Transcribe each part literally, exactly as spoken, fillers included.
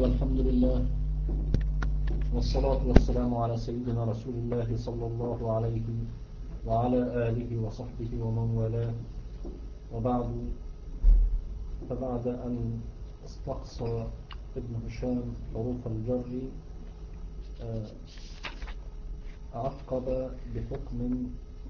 والحمد لله والصلاة والسلام على سيدنا رسول الله صلى الله عليه وعلى آله وصحبه ومن والاه، وبعد. فبعد أن استقصى ابن هشام حروف الجر عقب بحكم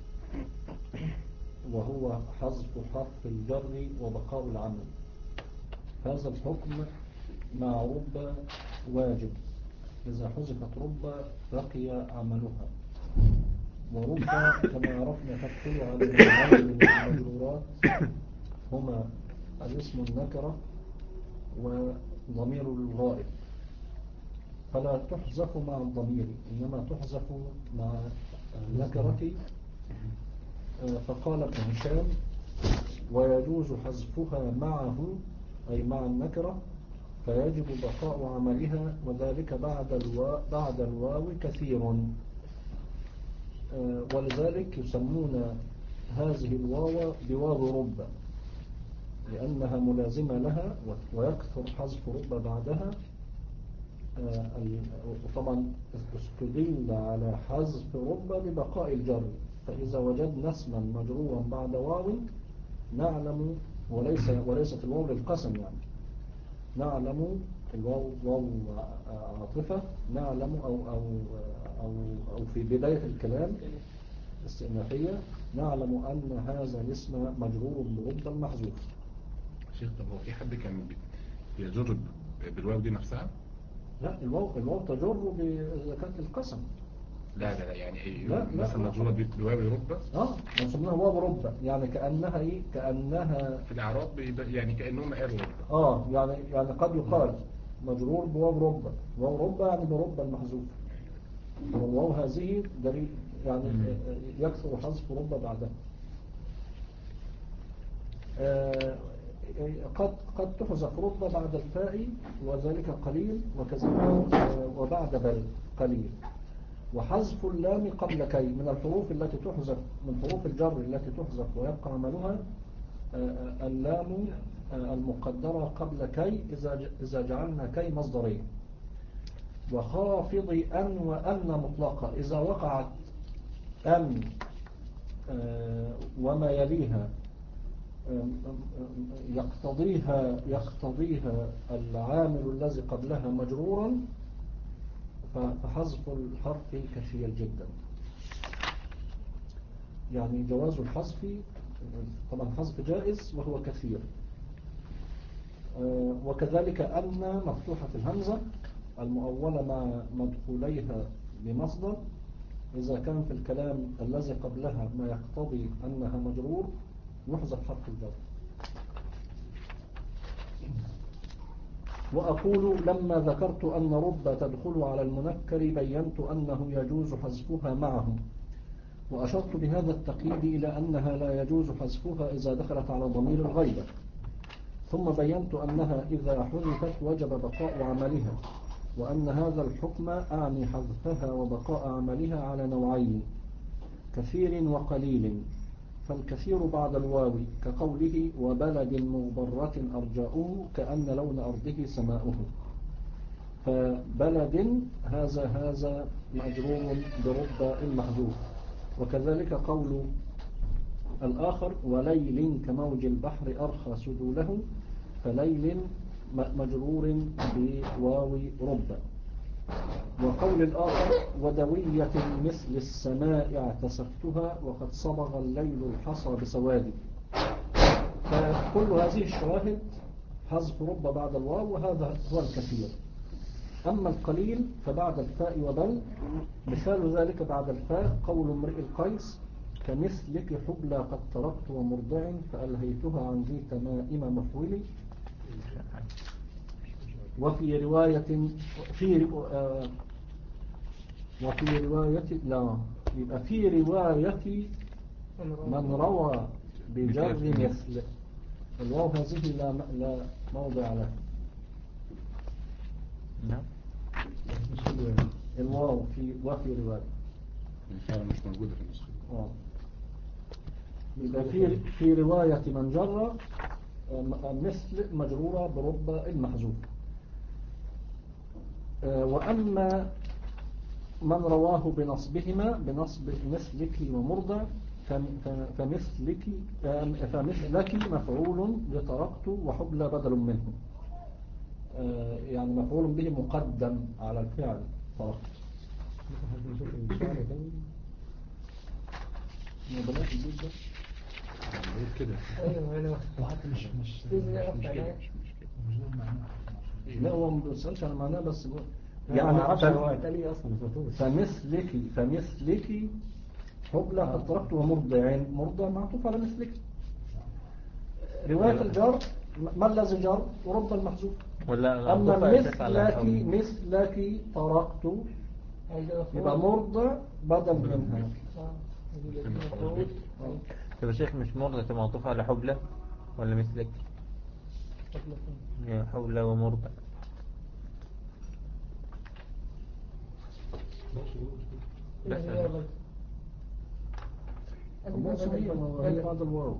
وهو حذف حرف الجر وبقاء العمل. هذا الحكم مع رب واجب، إذا حذفت رب بقي عملها. ورب كما عرفنا تدخل على نوعين من المجرورات، هما الاسم النكرة وضمير الغائب، فلا تحذف مع الضمير إنما تحذف مع النكرة. فقال ابن هشام: ويجوز حذفها معه أي مع النكرة، فيجب بقاء عملها، وذلك بعد الواو, بعد الواو كثير. ولذلك يسمون هذه الواو بواو رب، لأنها ملازمة لها، ويكثر حذف رب بعدها. وطبعا استدل على حذف رب ببقاء الجر، فإذا وجدنا اسما مجرورا بعد واو نعلم، وليس وليست الواو للقسم، يعني نعلم الواو واو عاطفة، نعلم أو, أو, أو, أو في بداية الكلام استئنافية، نعلم أن هذا الاسم مجرور برب المحذوف. شيخ، طب هو في حد كان بيجر بالواو دي نفسها؟ لا، الواو الواو تجر إذا كانت القسم. لا لا لا يعني ايه؟ لا مثلا مجرورة بواو رب. اه نسميها واو رب، يعني كأنها ايه كأنها في الإعراب يعني كأنهم قالوا رب. اه يعني يعني قد يقال مجرور بواو رب. واو رب يعني برب المحذوف، والواو هذه دليل يعني يكثر حذف رب بعدها. آه قد قد تحذف رب بعد الفاء وذلك قليل، وكذلك وبعد بل قليل. وحذف اللام قبل كي من الحروف التي تحذف، من حروف الجر التي تحذف ويبقى عملها اللام المقدرة قبل كي إذا إذا جعلنا كي مصدرية. وخافض أن وأن مطلقة، إذا وقعت أن وما يليها يقتضيها يقتضيها العامل الذي قبلها مجرورا، فحذف الحرف كثير جدا. يعني جواز الحذف، طبعا حذف جائز وهو كثير. وكذلك أن مفتوحة الهمزة المؤولة مع مدخوليها بمصدر، إذا كان في الكلام الذي قبلها ما يقتضي أنها مجرور يحذف حرف الجر. وأقول لما ذكرت أن رب تدخل على المنكر بينت أنه يجوز حذفها معه، وأشرت بهذا التقييد إلى أنها لا يجوز حذفها إذا دخلت على ضمير الغيبة، ثم بينت أنها إذا حذفت وجب بقاء عملها، وأن هذا الحكم أعني حذفها وبقاء عملها على نوعين: كثير وقليل. فالكثير بعد الواو كقوله وبلد مغبرة أرجاؤه كأن لون أرضه سماؤه، فبلد هذا هذا مجرور برب المحذوف. وكذلك قول الآخر وليل كموج البحر أرخى سدوله، فليل مجرور بواو رب. وقول الآخر ودوية مثل السماء اعتسفتها وقد صبغ الليل الحصى بسواد. فكل هذه الشواهد حذف رب بعد الواو، وهذا هو الكثير. أما القليل فبعد الفاء وبل، مثال ذلك بعد الفاء قول امرئ القيس كمثلك حبلى قد تركت ومرضع فألهيتها عن ذي تمائم مفولي. وفي رواية في آه وفي رواية لا يبقى في رواية من روى بجر مثل الواو هذه لا لا موضع لها. نعم، الواو في وفي رواية فعلا مش موجودة في النسخة. اه يبقى في في رواية من جر مثل مجرورة برب المحذوف. وأما من رواه بنصبهما بنصب مثلك ومرضع فمثلك فمثلك مفعول لتركت وحبلى بدل منه، يعني مفعول به مقدم على الفعل تركت. ما بلاش الجزء ده كده. ايوه وحتى مش مش لا هو ما بيسألش على معناه بس يعني ما اعرفش هو قال اصلا فمثلك فمثلك حبلى قد تركت ومرضع مرضع معطوف على مثلك. رواية الجر ما الذي جر ورد المحذوف. أما مثلك مثلك تركت يبقى مرضع بدل منها. طب يا شيخ مش مرضع تبقى معطوف على حبلى ولا مثلك؟ يا حبلى ومرضع بس مو صحيح هي بعد الواو.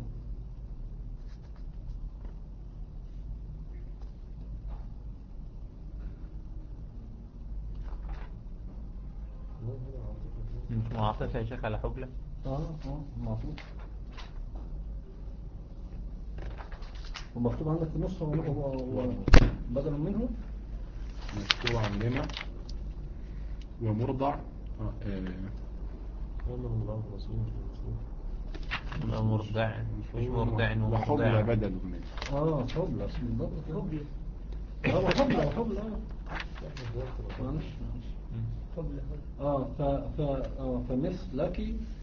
مش معطوف يا شيخ على حبلى؟ اه اه معطوف ومكتوب عندك في النص هو بدل منه مكتوب عندنا ومرضع مرضع مش مرضع وحبلى بدل منه. اه حبلى بالضبط حبلى هو حبلى وحبلى معلش معلش حبلى اه ف ف اه فمثلك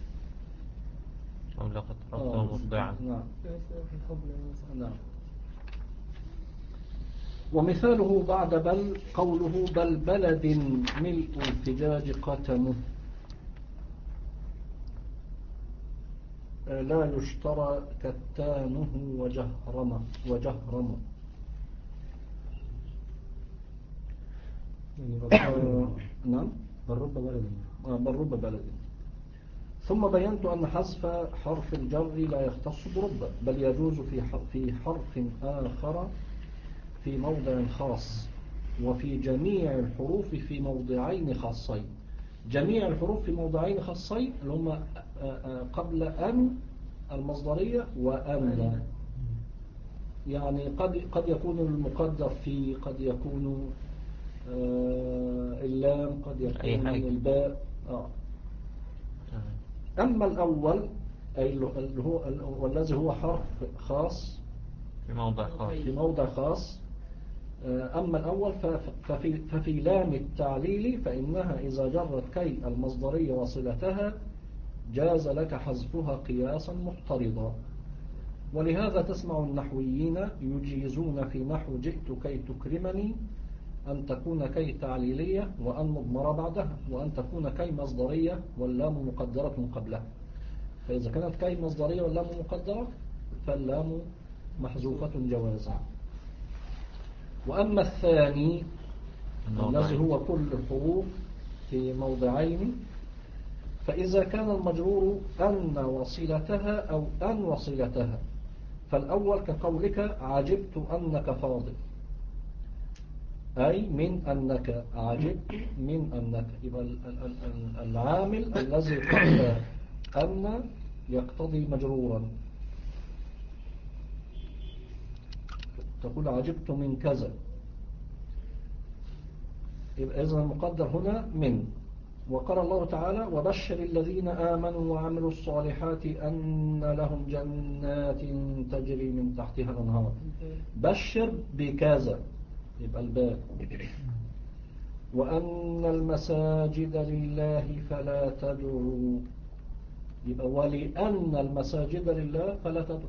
حبلى قد تركت مرضعا. نعم نعم. ومثاله بعد بل قوله بل بلد ملء الفجاج قتمه لا يشترى كتانه وجهرمه وجهرمه آه نعم بالرب بلد آه بالرب بلد. ثم بينت أن حذف حرف الجر لا يختص برب بل يجوز في في حرف آخر في موضع خاص وفي جميع الحروف في موضعين خاصين. جميع الحروف في موضعين خاصين اللي هم قبل أن المصدرية وأن، يعني قد قد يكون المقدر في قد يكون اللام قد يكون الباء. آه. أما الأول أي اللي هو والذي هو حرف خاص في موضع خاص في موضع خاص أما الأول ففي, ففي لام التعليل فإنها إذا جرت كي المصدرية وصلتها جاز لك حذفها قياسا محترضا. ولهذا تسمع النحويين يجيزون في نحو جئت كي تكرمني أن تكون كي تعليلية وأن مضمرة بعدها وأن تكون كي مصدرية واللام مقدرة قبلها. فإذا كانت كي مصدرية واللام مقدرة فاللام محذوفة جوازا. وأما الثاني الذي هو كل الحروف في موضعين فإذا كان المجرور أن وصلتها أو أن وصلتها فالأول كقولك عجبت أنك فاضل أي من أنك عجبت من أنك يبقى العامل الذي قبل أن يقتضي مجرورا. تقول عجبت من كذا يبقى إذن المقدر هنا من. وقال الله تعالى وبشر الذين آمنوا وعملوا الصالحات أن لهم جنات تجري من تحتها الأنهار. بشر بكذا يبقى الباب. وأن المساجد لله فلا تدعوا يبقى ولأن المساجد لله فلا تدعوا.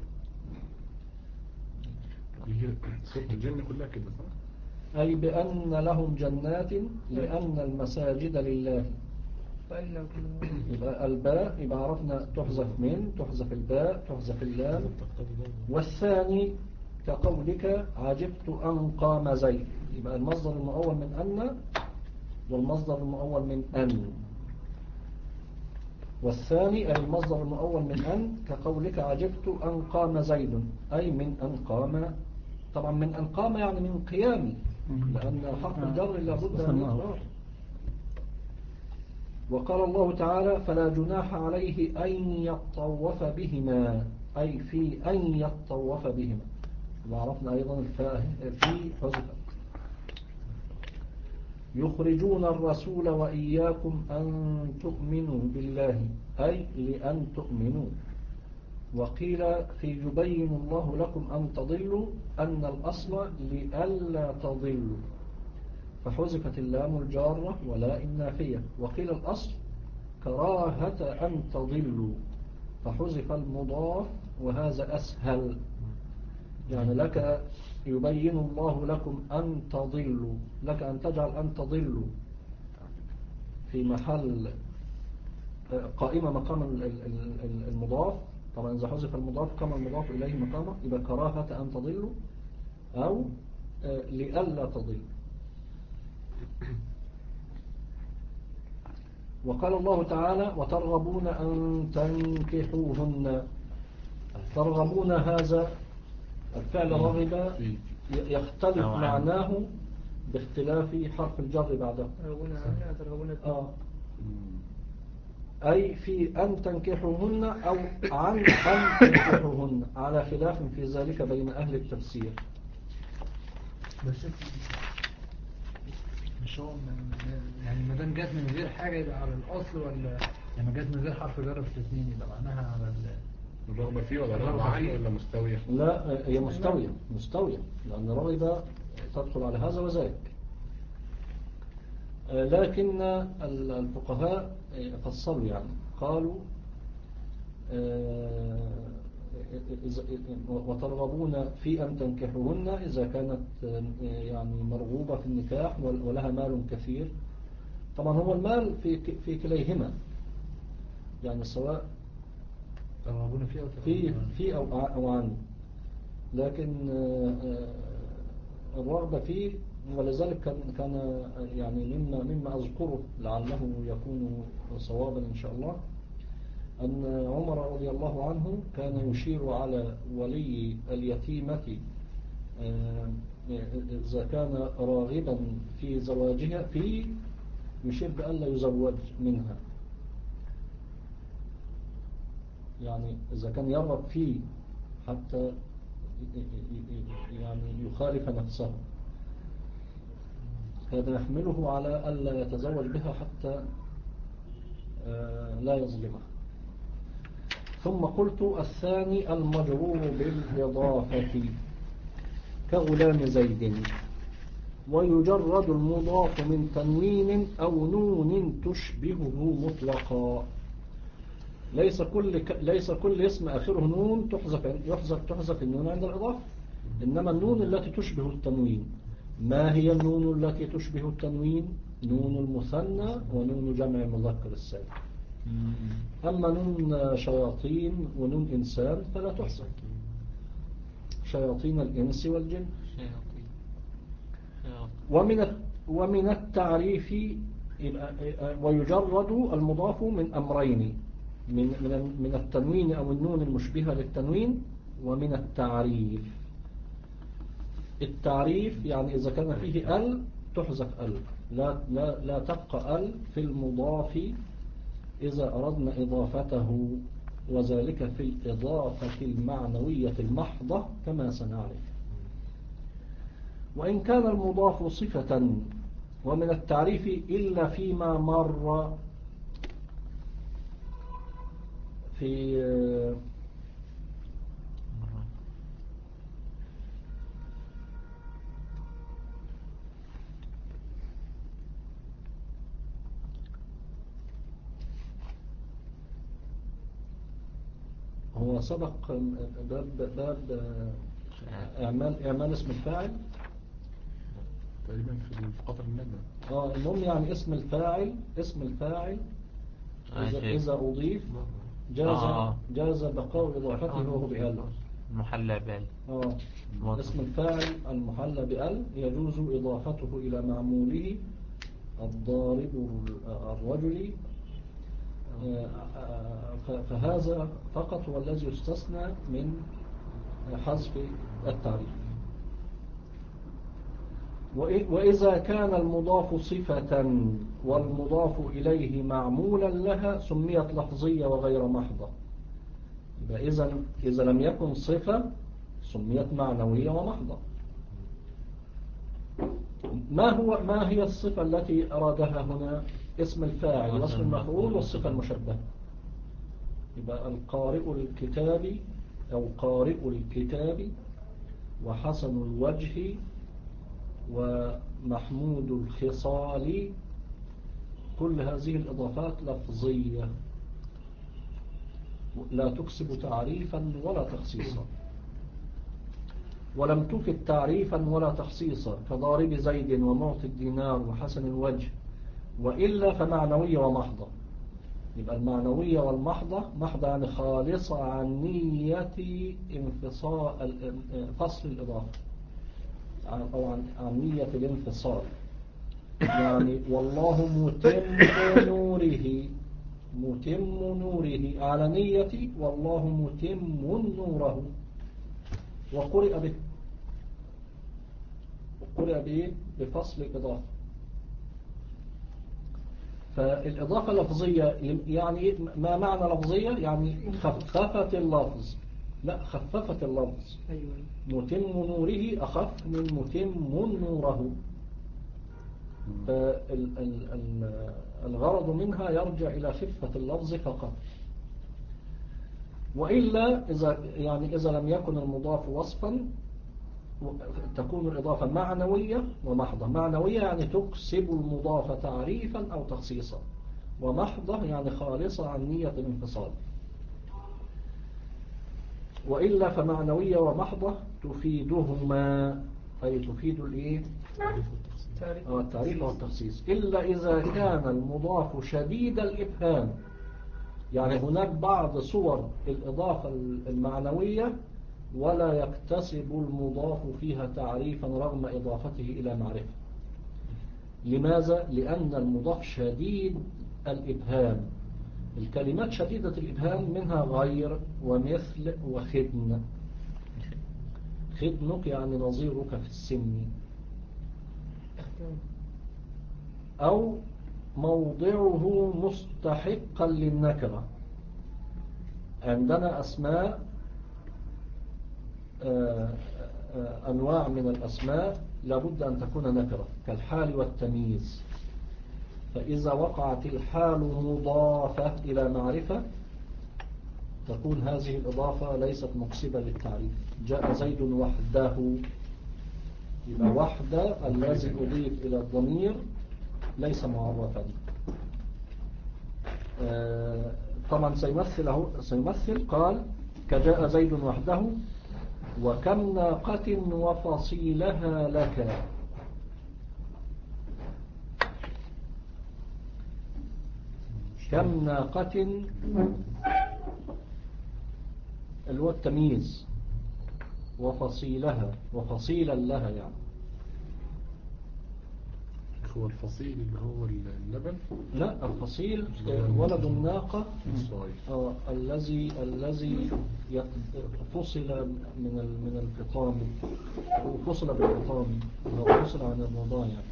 سورة الجن كلها كده صح؟ أي بأن لهم جنات لأن المساجد لله. يبقى الباء يبقى عرفنا تحذف من تحذف الباء تحذف اللام. والثاني كقولك عجبت أن قام زيد يبقى المصدر المؤول من أن والمصدر المؤول من أن. والثاني أي المصدر المؤول من أن كقولك عجبت أن قام زيد أي من أن قام. طبعا من أن قام يعني من قيامي لأن حرف الجر لابد أن يظهر. وقال الله تعالى فلا جناح عليه أن يطوف بهما، أي في أن يطوف بهما. وعرفنا أيضا الفاء في حذفت. يخرجون الرسول وإياكم أن تؤمنوا بالله، أي لأن تؤمنوا. وقيل في يبين الله لكم أن تضلوا، أن الأصل لألا تضلوا، فحذفت اللام الجارة ولا النافية. وقيل الأصل كراهة أن تضلوا، فحذف المضاف وهذا أسهل. يعني لك يبين الله لكم أن تضلوا، لك أن تجعل أن تضلوا في محل قائمة مقام المضاف. طبعا إذا حذف المضاف كما المضاف إليه مقامه يبقى كراهة أن تضلوا أو لألا تضلوا. وقال الله تعالى وترغبون أن تنكحوهن. ترغبون هذا الفعل رغب يختلف معناه باختلاف حرف الجر بعده. آه. أي في أن تنكحوهن أو عن أن تنكحوهن، على خلاف في ذلك بين أهل التفسير. بس مش هو يعني ما دام جت من غير حاجة يبقى على الأصل، ولا لما جت من غير حرف جر في الاثنين يبقى معناها على الرغبة فيه ولا الرغبة عنه ولا مستوية؟ لا هي مستوية مستوية لأن رغبة تدخل على هذا وذاك. لكن الفقهاء فصلوا يعني قالوا وترغبون في أن تنكحوهن إذا كانت يعني مرغوبة في النكاح ولها مال كثير. طبعا هو المال في في كليهما، يعني سواء ترغبون فيه أو في في أو أو عنه، لكن الرغبة فيه. ولذلك كان كان يعني مما مما أذكره لعله يكون صوابا إن شاء الله، أن عمر رضي الله عنه كان يشير على ولي اليتيمة إذا كان راغبا في زواجها في يشير بألا يزوج منها، يعني إذا كان يرغب فيه حتى يعني يخالف نفسه كان يحمله على ألا يتزوج بها حتى لا يظلمها. ثم قلت الثاني المجرور بالإضافة كغلام زيد، ويجرد المضاف من تنوين أو نون تشبهه مطلقا. ليس كل ك... ليس كل اسم آخره نون تحذف يحذف تحذف النون عند الإضافة، إنما النون التي تشبه التنوين. ما هي النون التي تشبه التنوين؟ نون المثنى ونون جمع المذكر السالم. أما نون شياطين ونون إنسان فلا تحذف، شياطين الإنس والجن. ومن ومن التعريف ويجرد المضاف من أمرين، من من من التنوين أو النون المشبهة للتنوين، ومن التعريف. التعريف يعني إذا كان فيه ال تحذف ال، لا لا لا تبقى ال في المضاف إذا أردنا إضافته، وذلك في الإضافة المعنوية المحضة كما سنعرف. وإن كان المضاف صفة. ومن التعريف إلا فيما مر في هو سبق باب باب اعمال اعمال اسم الفاعل تقريبا في قطر الندى. اه المهم يعني اسم الفاعل اسم الفاعل إذا, إذا أضيف جاز آه. جاز بقاء إضافته وهو بأل. المحلى بأل. اه اسم الفاعل المحلى بأل يجوز إضافته إلى معموله الضارب الرجل، فهذا فقط هو الذي يستثنى من حذف التعريف. وإذا كان المضاف صفة والمضاف إليه معمولا لها سميت لفظية وغير محضة. إذا إذا لم يكن صفة سميت معنوية ومحضة. ما هو ما هي الصفة التي أرادها هنا؟ اسم الفاعل واسم المفعول والصفة المشبهة. يبقى القارئ الكتاب أو قارئ الكتاب وحسن الوجه ومحمود الخصال، كل هذه الإضافات لفظية لا تكسب تعريفا ولا تخصيصا، ولم تفد تعريفا ولا تخصيصا كضارب زيد ومعطي الدينار وحسن الوجه، وإلا فمعنوية ومحضة. يبقى المعنوية والمحضة، محضة يعني خالصة عن نية انفصال فصل الإضافة أو عن, عن نية الانفصال. يعني والله متم نوره، متم نوره على نية والله متم نوره، وقرئ به، وقرئ به بفصل الإضافة. فالإضافة لفظية يعني ما معنى لفظية؟ يعني خففت اللفظ، لا خففت اللفظ. متم نوره أخف من متم نوره. فالغرض منها يرجع إلى خفة اللفظ فقط. وإلا إذا يعني إذا لم يكن المضاف وصفا تكون الإضافة معنوية ومحضة. معنوية يعني تكسب المضاف تعريفا أو تخصيصا، ومحضة يعني خالصة عن نية الانفصال. وإلا فمعنوية ومحضة تفيدهما، أي تفيد الإيه؟ التعريف والتخصيص. إلا إذا كان المضاف شديد الإبهام، يعني هناك بعض صور الإضافة المعنوية ولا يكتسب المضاف فيها تعريفا رغم إضافته إلى معرفة. لماذا؟ لأن المضاف شديد الإبهام. الكلمات شديدة الإبهام منها غير ومثل وخدن. خدنك يعني نظيرك في السن، أو موضعه مستحقا للنكرة. عندنا أسماء أنواع من الأسماء لابد أن تكون نكرة كالحال والتمييز. فإذا وقعت الحال مضافة إلى معرفة تكون هذه الإضافة ليست مكسبة للتعريف. جاء زيد وحده، يبقى وحده الذي أضيف إلى الضمير ليس معرفا. طبعا سيمثل, سيمثل قال كجاء زيد وحده وكم ناقة وفصيلها لك. كم ناقة اللي هو التمييز، وفصيلها وفصيلا لها يعني. هو الفصيل اللي هو اللبن؟ لا، الفصيل ولد الناقة آه الذي الذي فصل من من الفطام، وفصل بالفطام أو فصل عن الرضاع يعني.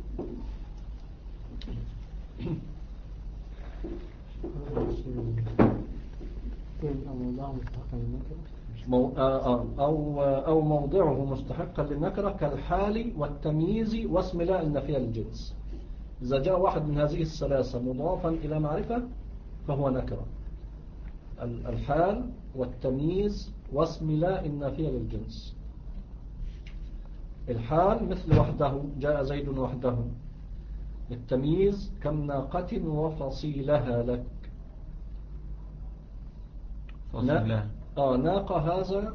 مو آه أو أو موضعه مستحقا للنكرة كالحال والتمييز واسم لا النافية للجنس. إذا جاء واحد من هذه الثلاثة مضافا إلى معرفة فهو نكرة. الحال والتمييز واسم لا النافية للجنس. الحال مثل وحده، جاء زيد وحده. التمييز كم ناقة وفصيلها لك. فصيلها آه ناقة هذا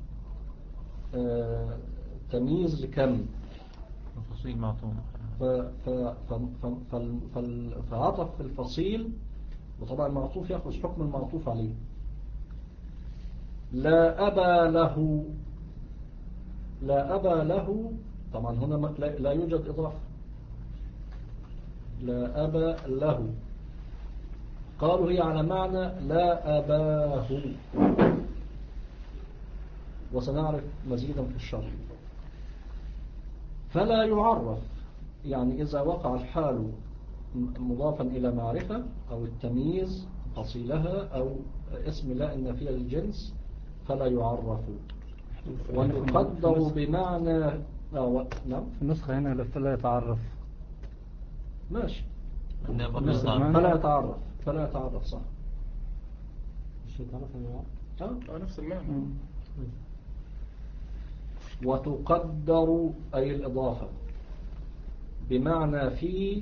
آه تمييز لكم، وفصيل معطوف. فعطف في الفصيل، وطبعا المعطوف يأخذ حكم المعطوف عليه. لا أبا له، لا أبا له طبعا هنا لا يوجد إضافة. لا أبا له قالوا هي على معنى لا أباه، وسنعرف مزيدا في الشرح. فلا يعرف، يعني إذا وقع الحال مضافا إلى معرفة أو التمييز أصيلها أو اسم لا إن فيها الجنس فلا يعرف. وتقدر بمعنى آه نعم في النسخة هنا فلا يتعرف. ماشي. نعم. فلا يتعرف فلا يتعرف صح. مش يتعرف آه. اه نفس المعنى. وتقدر أي الإضافة بمعنى في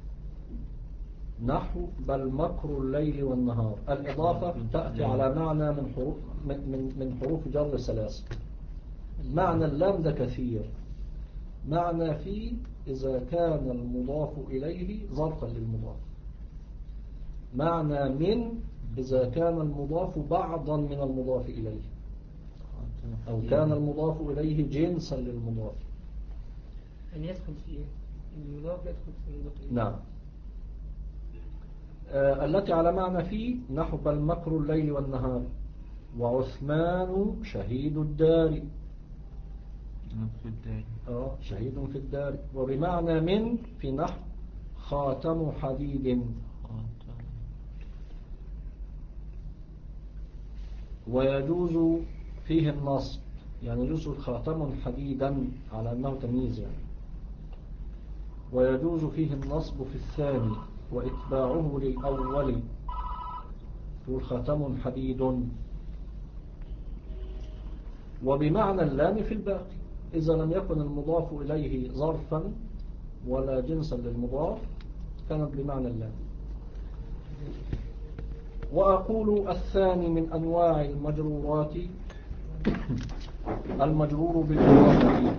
نحو بل مكر الليل والنهار. الإضافة تأتي على معنى من حروف من من حروف جر ثلاثة. معنى اللام ده كثير. معنى في إذا كان المضاف إليه ظرفا للمضاف. معنى من إذا كان المضاف بعضا من المضاف إليه أو كان المضاف إليه جنسا للمضاف. أن يدخل فيه المضاف يدخل في المضاف إليه. نعم. آه التي على معنى في نحو بل مكر الليل والنهار. وعثمان شهيد الدار. في الدار. آه شهيد في الدار. وبمعنى من في نحو خاتم حديد. ويجوز فيه النصب، يعني يجوز خاتم حديدا على أنه تمييز يعني. ويجوز فيه النصب في الثاني وإتباعه للأول يقول خاتم حديد. وبمعنى اللام في الباقي إذا لم يكن المضاف إليه ظرفا ولا جنسا للمضاف كانت بمعنى اللام. وأقول الثاني من أنواع المجرورات المجرور بالإضافة.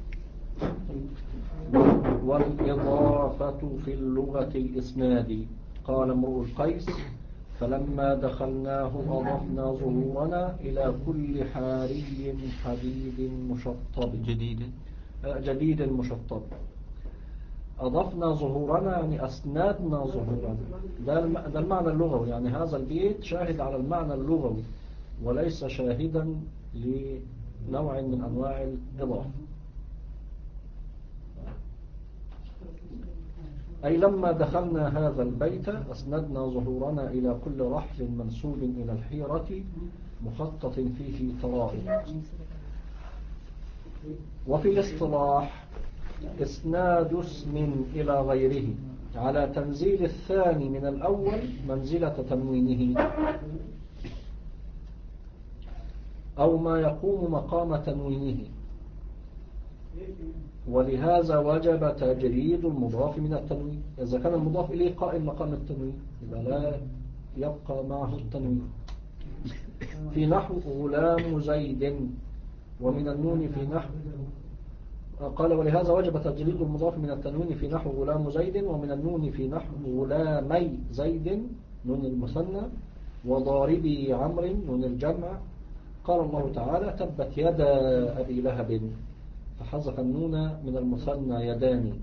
والإضافة في اللغة الإسناد. قال امرؤ القيس فلما دخلناه أضفنا ظهورنا إلى كل حاري حديد مشطب. جديد جديد مشطب. أضفنا ظهورنا يعني أسندنا ظهورنا. ده المعنى اللغوي، يعني هذا البيت شاهد على المعنى اللغوي وليس شاهدا لنوع من أنواع الإضافة. أي لما دخلنا هذا البيت أسندنا ظهورنا إلى كل رحل منسوب إلى الحيرة مخطط فيه طرائق. وفي الاصطلاح إسناد اسم إلى غيره على تنزيل الثاني من الأول منزلة تنوينه أو ما يقوم مقام تنوينه. ولهذا وجب تجريد المضاف من التنوين. إذا كان المضاف إليه قائم مقام التنوين يبقى لا يبقى معه التنوين. في نحو غلام زيد ومن النون في نحو قال ولهذا وجب تجريد المضاف من التنوين في نحو غلام زيد ومن النون في نحو غلامي زيد نون المثنى وضاربي عمرو نون الجمع. قال الله تعالى تبت يدا أبي لهب فحذف النون من المثنى يدان.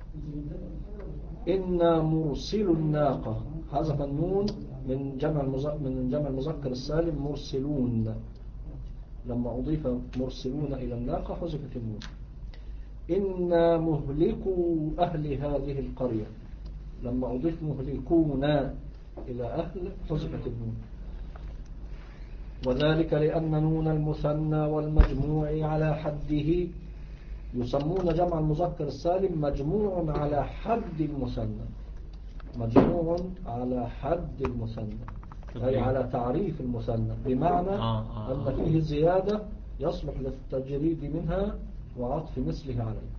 إنا مرسل الناقة حذف النون من جمع من جمع المذكر السالم مرسلون. لما أضيف مرسلون إلى الناقة حذفت النون. إنا مهلكوا أهل هذه القرية. لما أضيف مهلكون إلى أهل حذفت النون. وذلك لأن نون المثنى والمجموع على حده يسمون جمع المذكر السالم مجموع على حد المثنى. مجموع على حد المثنى أي على تعريف المثنى بمعنى أن فيه زيادة يصلح للتجريد منها وعطف مثله عليه.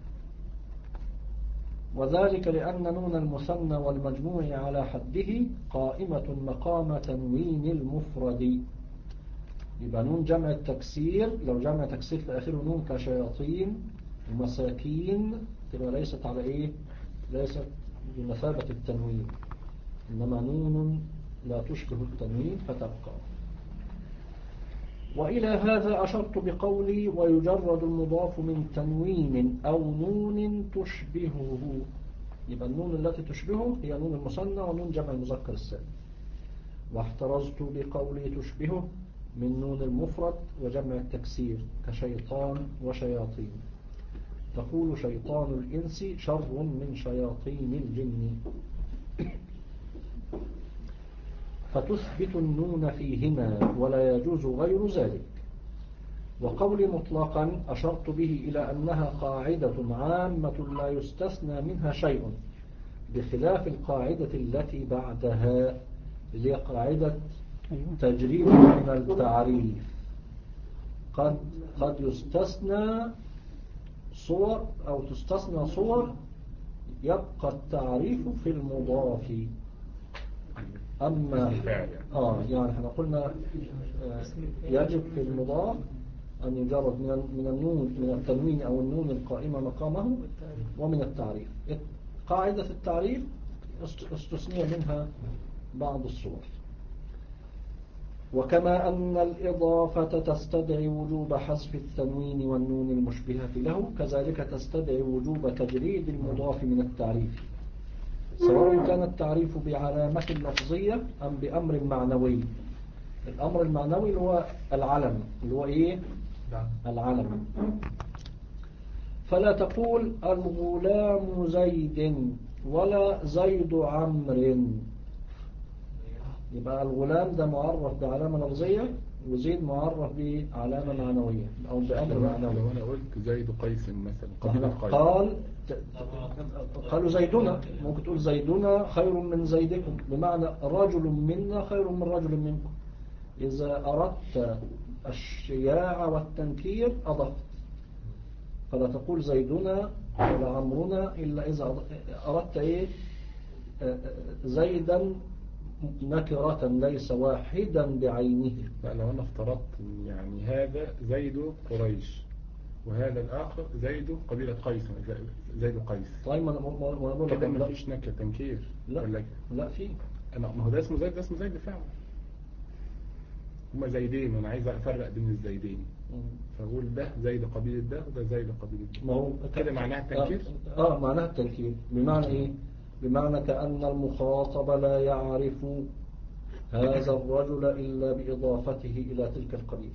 وذلك لأن نون المثنى والمجموع على حده قائمة مقام تنوين المفرد. يبقى نون جمع التكسير لو جمع تكسير في آخره نون كشياطين ومساكين تبقى ليست على إيه؟ ليست بمثابة التنوين إنما نون لا تشبه التنوين فتبقى. وإلى هذا أشرت بقولي ويجرد المضاف من تنوين أو نون تشبهه. يبقى النون التي تشبهه هي نون المثنى ونون جمع المذكر السالم. واحترزت بقولي تشبهه من نون المفرد وجمع التكسير كشيطان وشياطين. تقول شيطان الإنس شر من شياطين الجن، فتثبت النون فيهما ولا يجوز غير ذلك. وقولي مطلقا أشرت به إلى أنها قاعدة عامة لا يستثنى منها شيء، بخلاف القاعدة التي بعدها اللي هي قاعدة تجريد من التعريف. قد قد يستثنى صور أو تستثنى صور يبقى التعريف في المضاف. أما آه يعني احنا قلنا آه يجب في المضاف أن يجرد من من النون من التنوين أو النون القائمة مقامه ومن التعريف. قاعدة التعريف استثني منها بعض الصور. وكما أن الإضافة تستدعي وجوب حذف التنوين والنون المشبهة له، كذلك تستدعي وجوب تجريد المضاف من التعريف، سواء كان التعريف بعلامة لفظية أم بأمر معنوي. الأمر المعنوي اللي هو العلم، اللي هو إيه؟ العلم. فلا تقول الغلام زيد ولا زيد عمرو، يبقى الغلام ده معرف بعلامة لفظية وزيد معرف بعلامة معنوية أو بأمر معنوي. لو أنا قلت زيد قيس مثلا قبيلة قيس، قال قالوا زيدنا، ممكن تقول زيدنا خير من زيدكم، بمعنى رجل منا خير من رجل منكم. إذا أردت الشياع والتنكير أضفت، فلا تقول زيدنا ولا عمرنا إلا إذا أردت إيه؟ زيدا نكرة ليس واحدا بعينه. لا، لو أنا افترضت يعني هذا زيد قريش وهذا الآخر زيد قبيلة قيس، زيد قيس، طيب ما بقول كده ما فيش نكرة تنكير. لا ولا لا في، أنا ما هو ده اسمه زيد، ده اسمه زيد فعلا. هما زيدين وأنا عايز أفرق بين الزيدين، فأقول ده زيد قبيلة ده وده زيد قبيلة ده. ما هو كده معناها التنكير. آه, آه معناها التنكير. بمعنى إيه؟ بمعنى كأن المخاطب لا يعرف هذا الرجل إلا بإضافته إلى تلك القبيلة.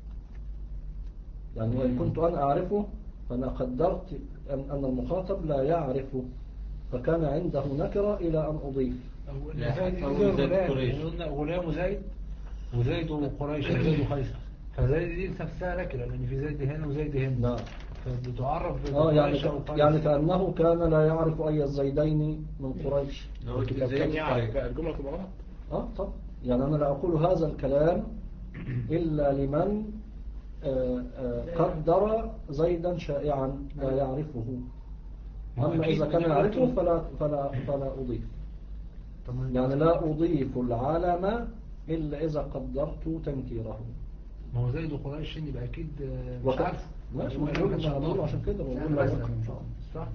يعني وإن كنت أنا أعرفه فأنا قدرت أن, أن المخاطب لا يعرفه، فكان عنده نكرة إلى أن أضيف. قلنا غلام زيد وزيد قريش وزيد قيصر، فزيد دي نفسها نكرة لأن في زيد هنا وزيد هنا. نعم. فبتعرف آه يعني, يعني كأنه كان لا يعرف أي الزيدين من قريش. كان يعرف الجملة تبقى غلط. آه طب يعني أنا لا أقول هذا الكلام إلا لمن آآ آآ قدر زيدا شائعا لا يعرفه. أما إذا كان يعرفه فلا, فلا, فلا أضيف. يعني لا أضيف العالم إلا إذا قدرت تنكيره. ما هو زيد قريش يبقى أكيد مش عارف. ماشي مقبول عشان كده بقول صح.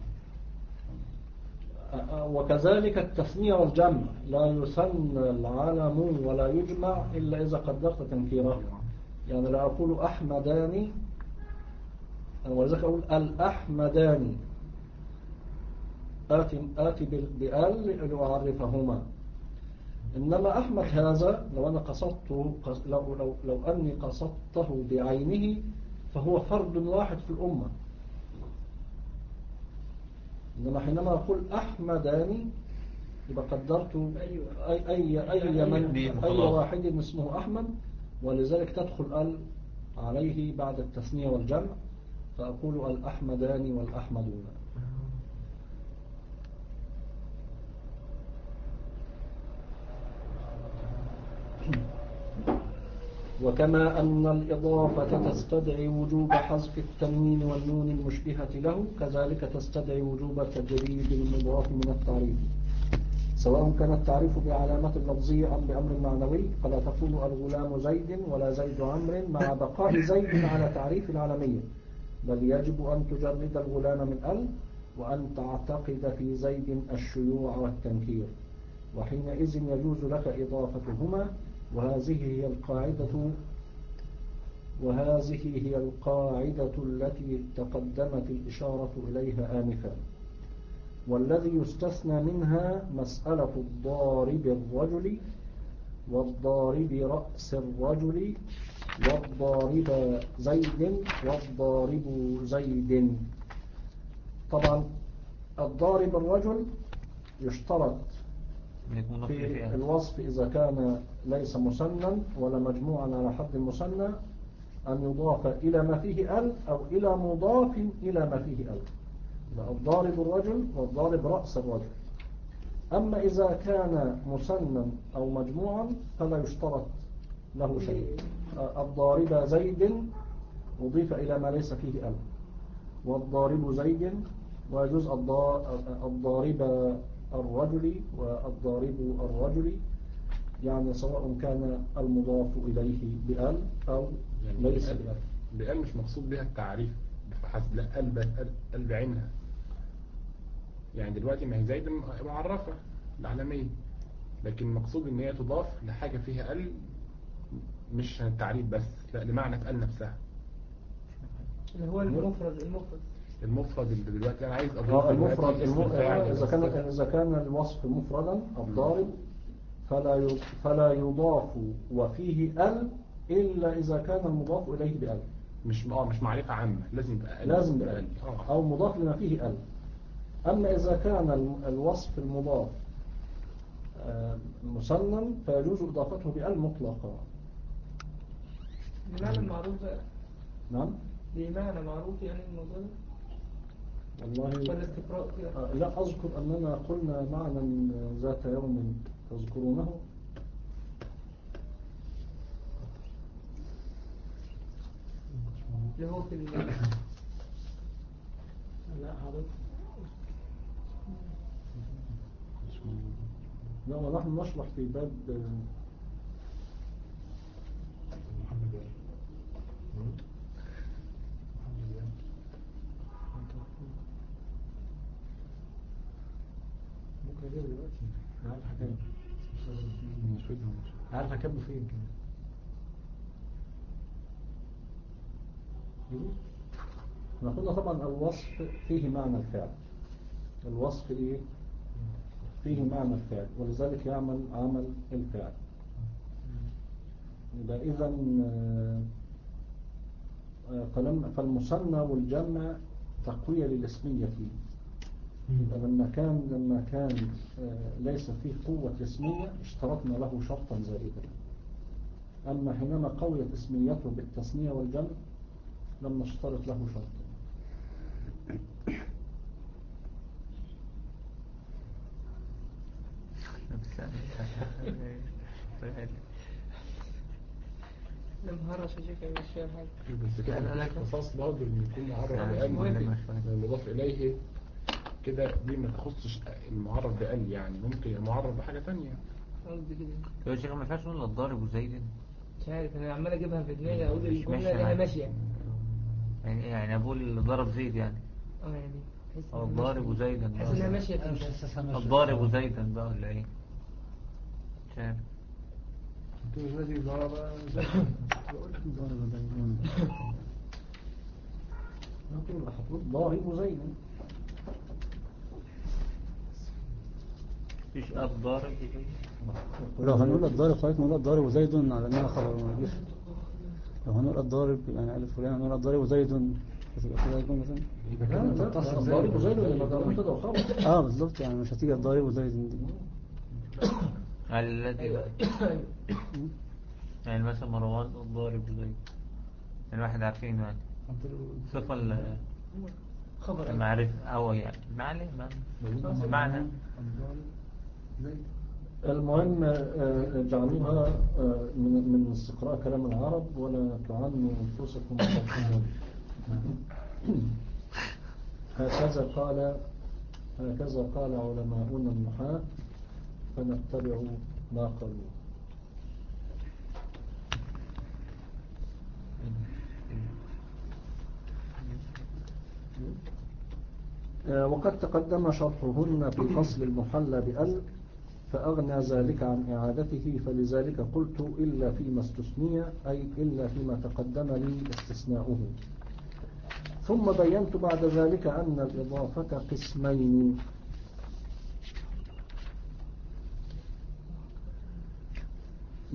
وكذلك التثنية والجمع لا يثنى العالم ولا يجمع إلا إذا قدرت تنكيره. يعني لا أقول أحمداني ولذلك أقول الأحمداني آتي, آتي بأل لأعرفهما. إنما أحمد هذا لو أنا قصدته لو, لو, لو أني قصدته بعينه فهو فرد واحد في الأمة. إنما حينما أقول أحمداني يبقى قدرت أي, أي, أي, من أي واحد اسمه أحمد، ولذلك تدخل ال عليه بعد التثنية والجمع، فأقول الأحمدان والأحمدون. وكما أن الإضافة تستدعي وجوب حذف التنوين والنون المشبهة له، كذلك تستدعي وجوب تجريد المضاف من التعريف، سواء كان التعريف بعلامة لفظية أم بأمر معنوي. فلا تقول الغلام زيد ولا زيد عمرو مع بقاء زيد على تعريف العالمية، بل يجب أن تجرد الغلام من ال وأن تعتقد في زيد الشيوع والتنكير، وحينئذ يجوز لك إضافتهما. وهذه هي القاعدة وهذه هي القاعدة التي تقدمت الإشارة إليها آنفا. والذي يستثنى منها مسألة الضارب الرجل والضارب رأس الرجل والضارب زيد والضارب زيد. طبعا الضارب الرجل يشترط يكون في فيها. الوصف إذا كان ليس مثنى ولا مجموعا على حد المثنى أن يضاف إلى ما فيه ال أو إلى مضاف إلى ما فيه ال. الضارب الرجل والضارب رأس الرجل. أما إذا كان مثنى أو مجموعا فلا يشترط له شيء. الضارب زيد أضيف إلى ما ليس فيه ال، والضارب زيد، ويجوز الضارب الرجل والضارب الرجل، يعني سواء كان المضاف إليه بأل أو يعني ليس بأل بأل. بأل مش مقصود بها التعريف بحسب، لا أل أل بعينها. يعني دلوقتي ما هي زيد معرفة العالمية، لكن المقصود ان هي تضاف لحاجة فيها ال، مش التعريف بس، لا لمعنى ال نفسها. اللي هو المفرد المفرد المفرد اللي دلوقتي انا عايز اضيف آه، المفرد دلوقتي اسم الفاعل إذا كان إذا كان الوصف مفردا الضارب فلا فلا يضاف وفيه ال إلا إذا كان المضاف إليه بأل. مش اه مش معرفة عامة، لازم يبقى ال، لازم بأل آه. أو مضاف لما فيه ال. أما إذا كان الوصف المضاف مثنى فيجوز إضافته بأل مطلقا. بمعنى المعروف بقى. نعم. بمعنى معروف يعني الموضوع ده. والله ولا استقراء كده. آه، لا أذكر أننا قلنا معنى ذات يوم تذكرونه. اللي هو في ال لا حضرتك. لا ونحن نشرح في باب محمد ممكن اجيبه دلوقتي. انا عارف حكايه. عارف اكتبه فين كده. نقول طبعا الوصف فيه معنى الفعل. الوصف إيه؟ فيه معنى الفعل، ولذلك يعمل عمل الفعل. يبقى إذا فالمثنى والجمع تقوية للاسمية فيه. يبقى لما كان لما كان ليس فيه قوة اسمية اشترطنا له شرطا زائدا. أما حينما قويت اسميته بالتثنية والجمع لم نشترط له شرطا. لم هرش يا شيخ مش فاهم حاجة. بس كده مفيش قصاص برضه ان يكون معرف بأل المضاف إليه كده، دي ما تخصش المعرف بأل، يعني ممكن المعرف بحاجة تانية. قصدي كده. يا شيخ ما ينفعش نقول الضارب وزيد. مش عارف انا عمال اجيبها في دماغي اقول مش الجملة ماشية اللي هي معاك. ماشية. يعني يعني أقول ضرب زيد يعني. اه يعني تحس أو إنها الضارب ماشية. وزيدا تحس انها ماشية في انا مش ال- حاسسها ماشيه. الضارب وزيدا بقى ولا إيه؟ مش عارف. انتوا الذي ضرب نقول أحطوط ضارب زيدا. مفيش الضارب وزيد. لو هنقول الضارب خلاص نقول الضارب وزيد على انها خبر ما يجيش. لو هنقول الضارب يعني الف فلان هنقول الضارب وزيد هتبقى كده يكون مثلا. لا لا ضارب زيد ولا ضارب وخبر. اه بالظبط، يعني مش هتيجي الضارب وزيد دي. على الذي ايوه يعني مثلا مروان الضارب وزيد، يعني واحد عارفين يعني صفة ال- خبر أيوة. المعرفة أو يعني ما عليه ما- معنى. المهم آه، جعلوها آه، من من استقراء كلام العرب ولا تعنوا أنفسكم تفهمون. هكذا قال هكذا قال علماؤنا النحاة فنتبع ما قالوا. آه، وقد تقدم شرحهن في فصل المحلى بأل فأغنى ذلك عن إعادته، فلذلك قلت إلا فيما استثني أي إلا فيما تقدم لي استثناؤه. ثم بينت بعد ذلك أن الإضافة قسمين: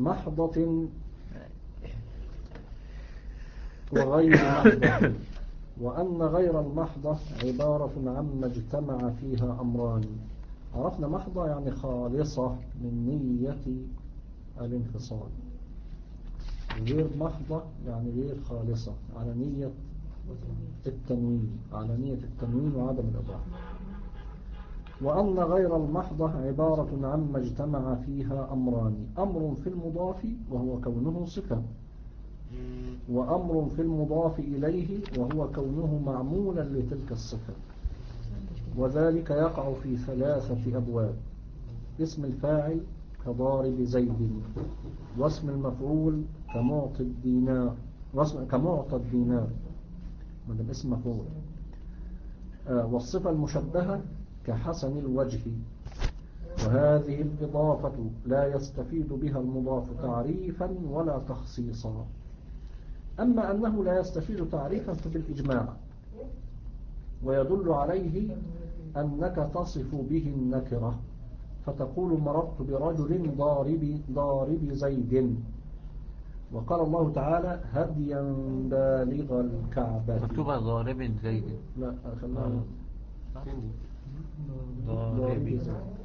محضة وغير محضة. وأن غير المحضة عبارة عما اجتمع فيها أمران. عرفنا محضة يعني خالصة من نية الانفصال، غير محضة يعني غير خالصة على نية التنوين، على نية التنوين وعدم الإضافة. وأن غير المحضة عبارة عما اجتمع فيها أمران، أمر في المضاف وهو كونه صفة، وأمر في المضاف إليه وهو كونه معمولا لتلك الصفة. وذلك يقع في ثلاثة أبواب: اسم الفاعل كضارب زيد، واسم المفعول كمعطي الدينار، واسم كمعطى الدينار مدام اسم مفعول، آه والصفة المشبهة كحسن الوجه. وهذه الإضافة لا يستفيد بها المضاف تعريفا ولا تخصيصا. أما أنه لا يستفيد تعريفا فبالإجماع، ويدل عليه أنك تصف به النكرة، فتقول مررت برجل ضارب ضارب زيد. وقال الله تعالى هديا بالغ الكعبة. مكتوبة ضارب زيد. لا خلنا ضارب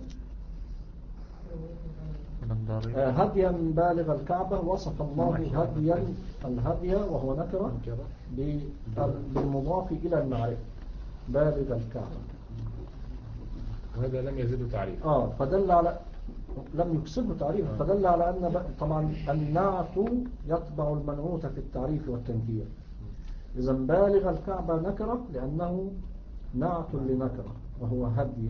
هديا بالغ الكعبة. وصف الله هديا الهدي وهو نكرة بالمضاف إلى المعرفة بالغ الكعبة، وهذا لم يزيد تعريف. آه فدل على لم يكسبه تعريف، فدل على أن طبعا النعت يتبع المنعوت في التعريف والتنكير. إذا بالغ الكعبة نكرة لأنه نعت لنكرة وهو هدي.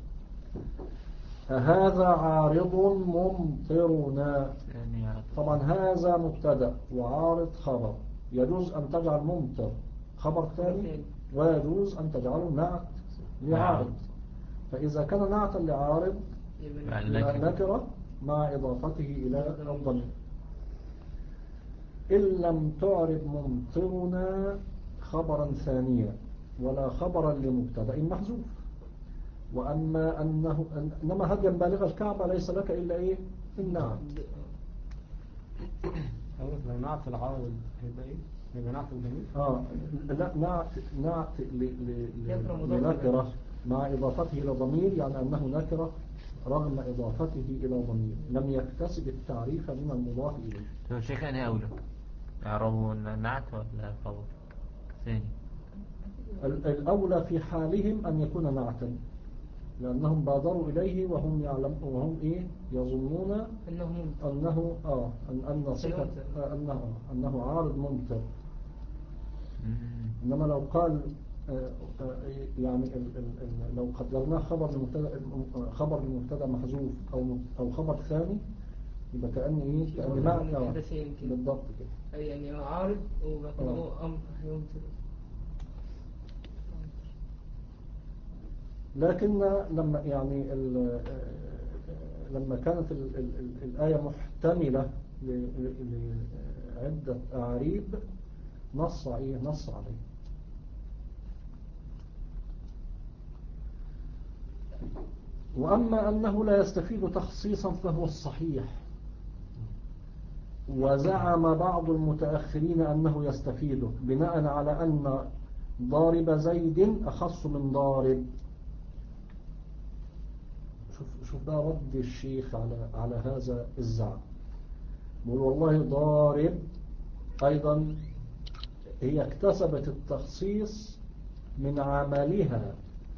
هذا عارض ممطرنا، طبعا هذا مبتدا وعارض خبر، يجوز أن تجعل ممطر خبر ثاني، ويجوز أن تجعله نعت لعارض. فإذا كان نعتا لعارض نكرة مع إضافته إلى الضمير. إن لم تعرض ممطرنا خبرا ثانيا ولا خبرا لمبتدا محذوف. وأما أنه إنما هديا بالغ الكعبة ليس لك إلا إيه النعت. لو نعت العارض هيبقى إيه؟ هيبقى نعت الضمير؟ آه لا نعت نعت لنكرة مع إضافته إلى ضمير، يعني أنه نكرة رغم إضافته إلى ضمير لم يكتسب التعريف من المضاف إليه. طيب الشيء كان أولى يعرفوا نعت ولا خبر ثاني؟ الأولى في حالهم أن يكون نعتا، لأنهم بادروا إليه وهم يعلم وهم إيه يظنون أنه أنه آه أن أن صفة أنه أنه عارض ممطر. إنما لو قال آه آه يعني ال ال ال لو قدرناه خبر لمبتدا خبر لمبتدا محذوف أو أو خبر ثاني يبقى كأن إيه كأن معنى بالضبط كده. أي يعني عارض وبعدين أمر يمطر. لكن لما يعني لما كانت ال ال ال الآية محتملة لعدة أعريب نص إيه نص عليه. وأما أنه لا يستفيد تخصيصا فهو الصحيح. وزعم بعض المتأخرين أنه يستفيده بناء على أن ضارب زيد أخص من ضارب. شوف شوف بقى رد الشيخ على على هذا الزعم. بقول والله ضارب أيضا هي اكتسبت التخصيص من عملها.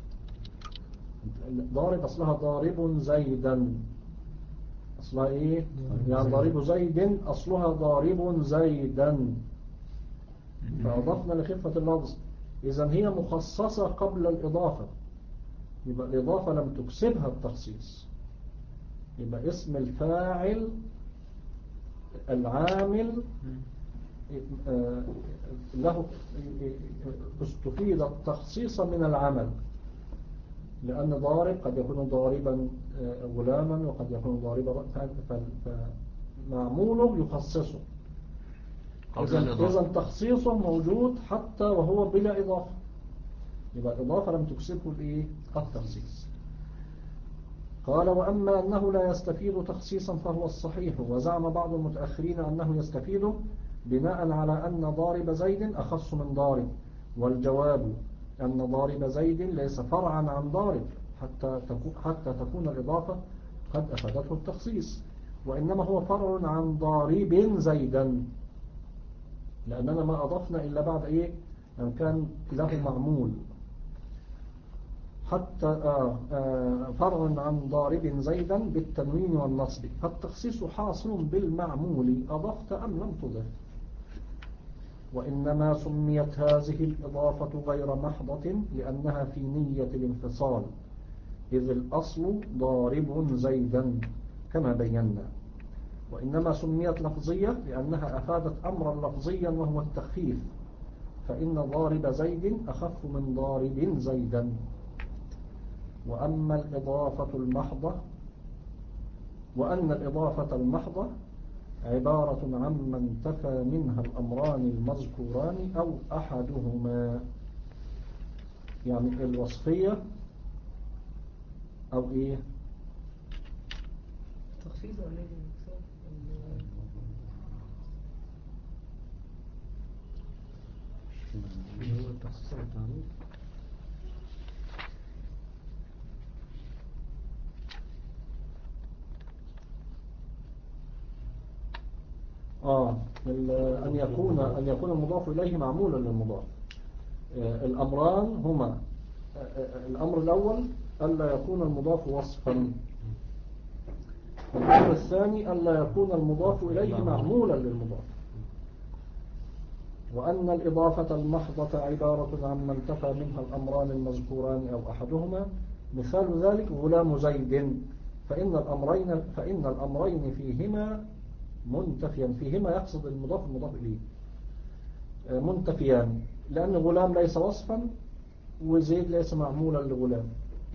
ضارب أصلها ضارب زيدا، أصلها إيه؟ يعني ضارب زيد أصلها ضارب زيدا، فأضفنا لخفة اللفظ. إذن هي مخصصة قبل الإضافة، يبقى الإضافة لم تكسبها التخصيص. يبقى اسم الفاعل العامل له استفيد التخصيص من العمل، لأن ضارب قد يكون ضاربا غلاما وقد يكون ضاربا، فمعموله يخصصه. إذن تخصيصه موجود حتى وهو بلا إضافة، يبقى الإضافة لم تكسبه الإيه؟ التخصيص. قال وأما أنه لا يستفيد تخصيصا فهو الصحيح. وزعم بعض المتأخرين أنه يستفيد بناء على أن ضارب زيد أخص من ضارب، والجواب أن ضارب زيد ليس فرعا عن ضارب حتى تكون, حتى تكون الإضافة قد أفادته التخصيص، وإنما هو فرع عن ضارب زيدا، لأننا ما أضفنا إلا بعد إيه أن كان له معمول. حتى آه آه فرع عن ضارب زيدا بالتنوين والنصب، فالتخصيص حاصل بالمعمول أضفت أم لم تضف. وإنما سميت هذه الإضافة غير محضة لأنها في نية الانفصال، إذ الأصل ضارب زيدا كما بينا. وإنما سميت لفظية لأنها أفادت أمرا لفظيا وهو التخفيف، فإن ضارب زيد أخف من ضارب زيدا. وأما الإضافة المحضة وأن الإضافة المحضة عبارة عما انتفى منها الأمران المذكوران أو أحدهما، يعني الوصفية أو إيه تخصيص ولا ايه؟ هو التخصيص والتعميم. آه أن يكون أن يكون المضاف إليه معمولا للمضاف. الأمران هما الأمر الأول ألا يكون المضاف وصفا، الأمر الثاني ألا يكون المضاف إليه معمولا للمضاف. وأن الإضافة المحضة عبارة عما انتفى منها الأمران المذكوران أو أحدهما، مثال ذلك غلام زيد، فإن الأمرين فإن الأمرين فيهما منتفيا، فيهما يقصد المضاف المضاف إليه منتفيان، لأن غلام ليس وصفا وزيد ليس معمولا لغلام.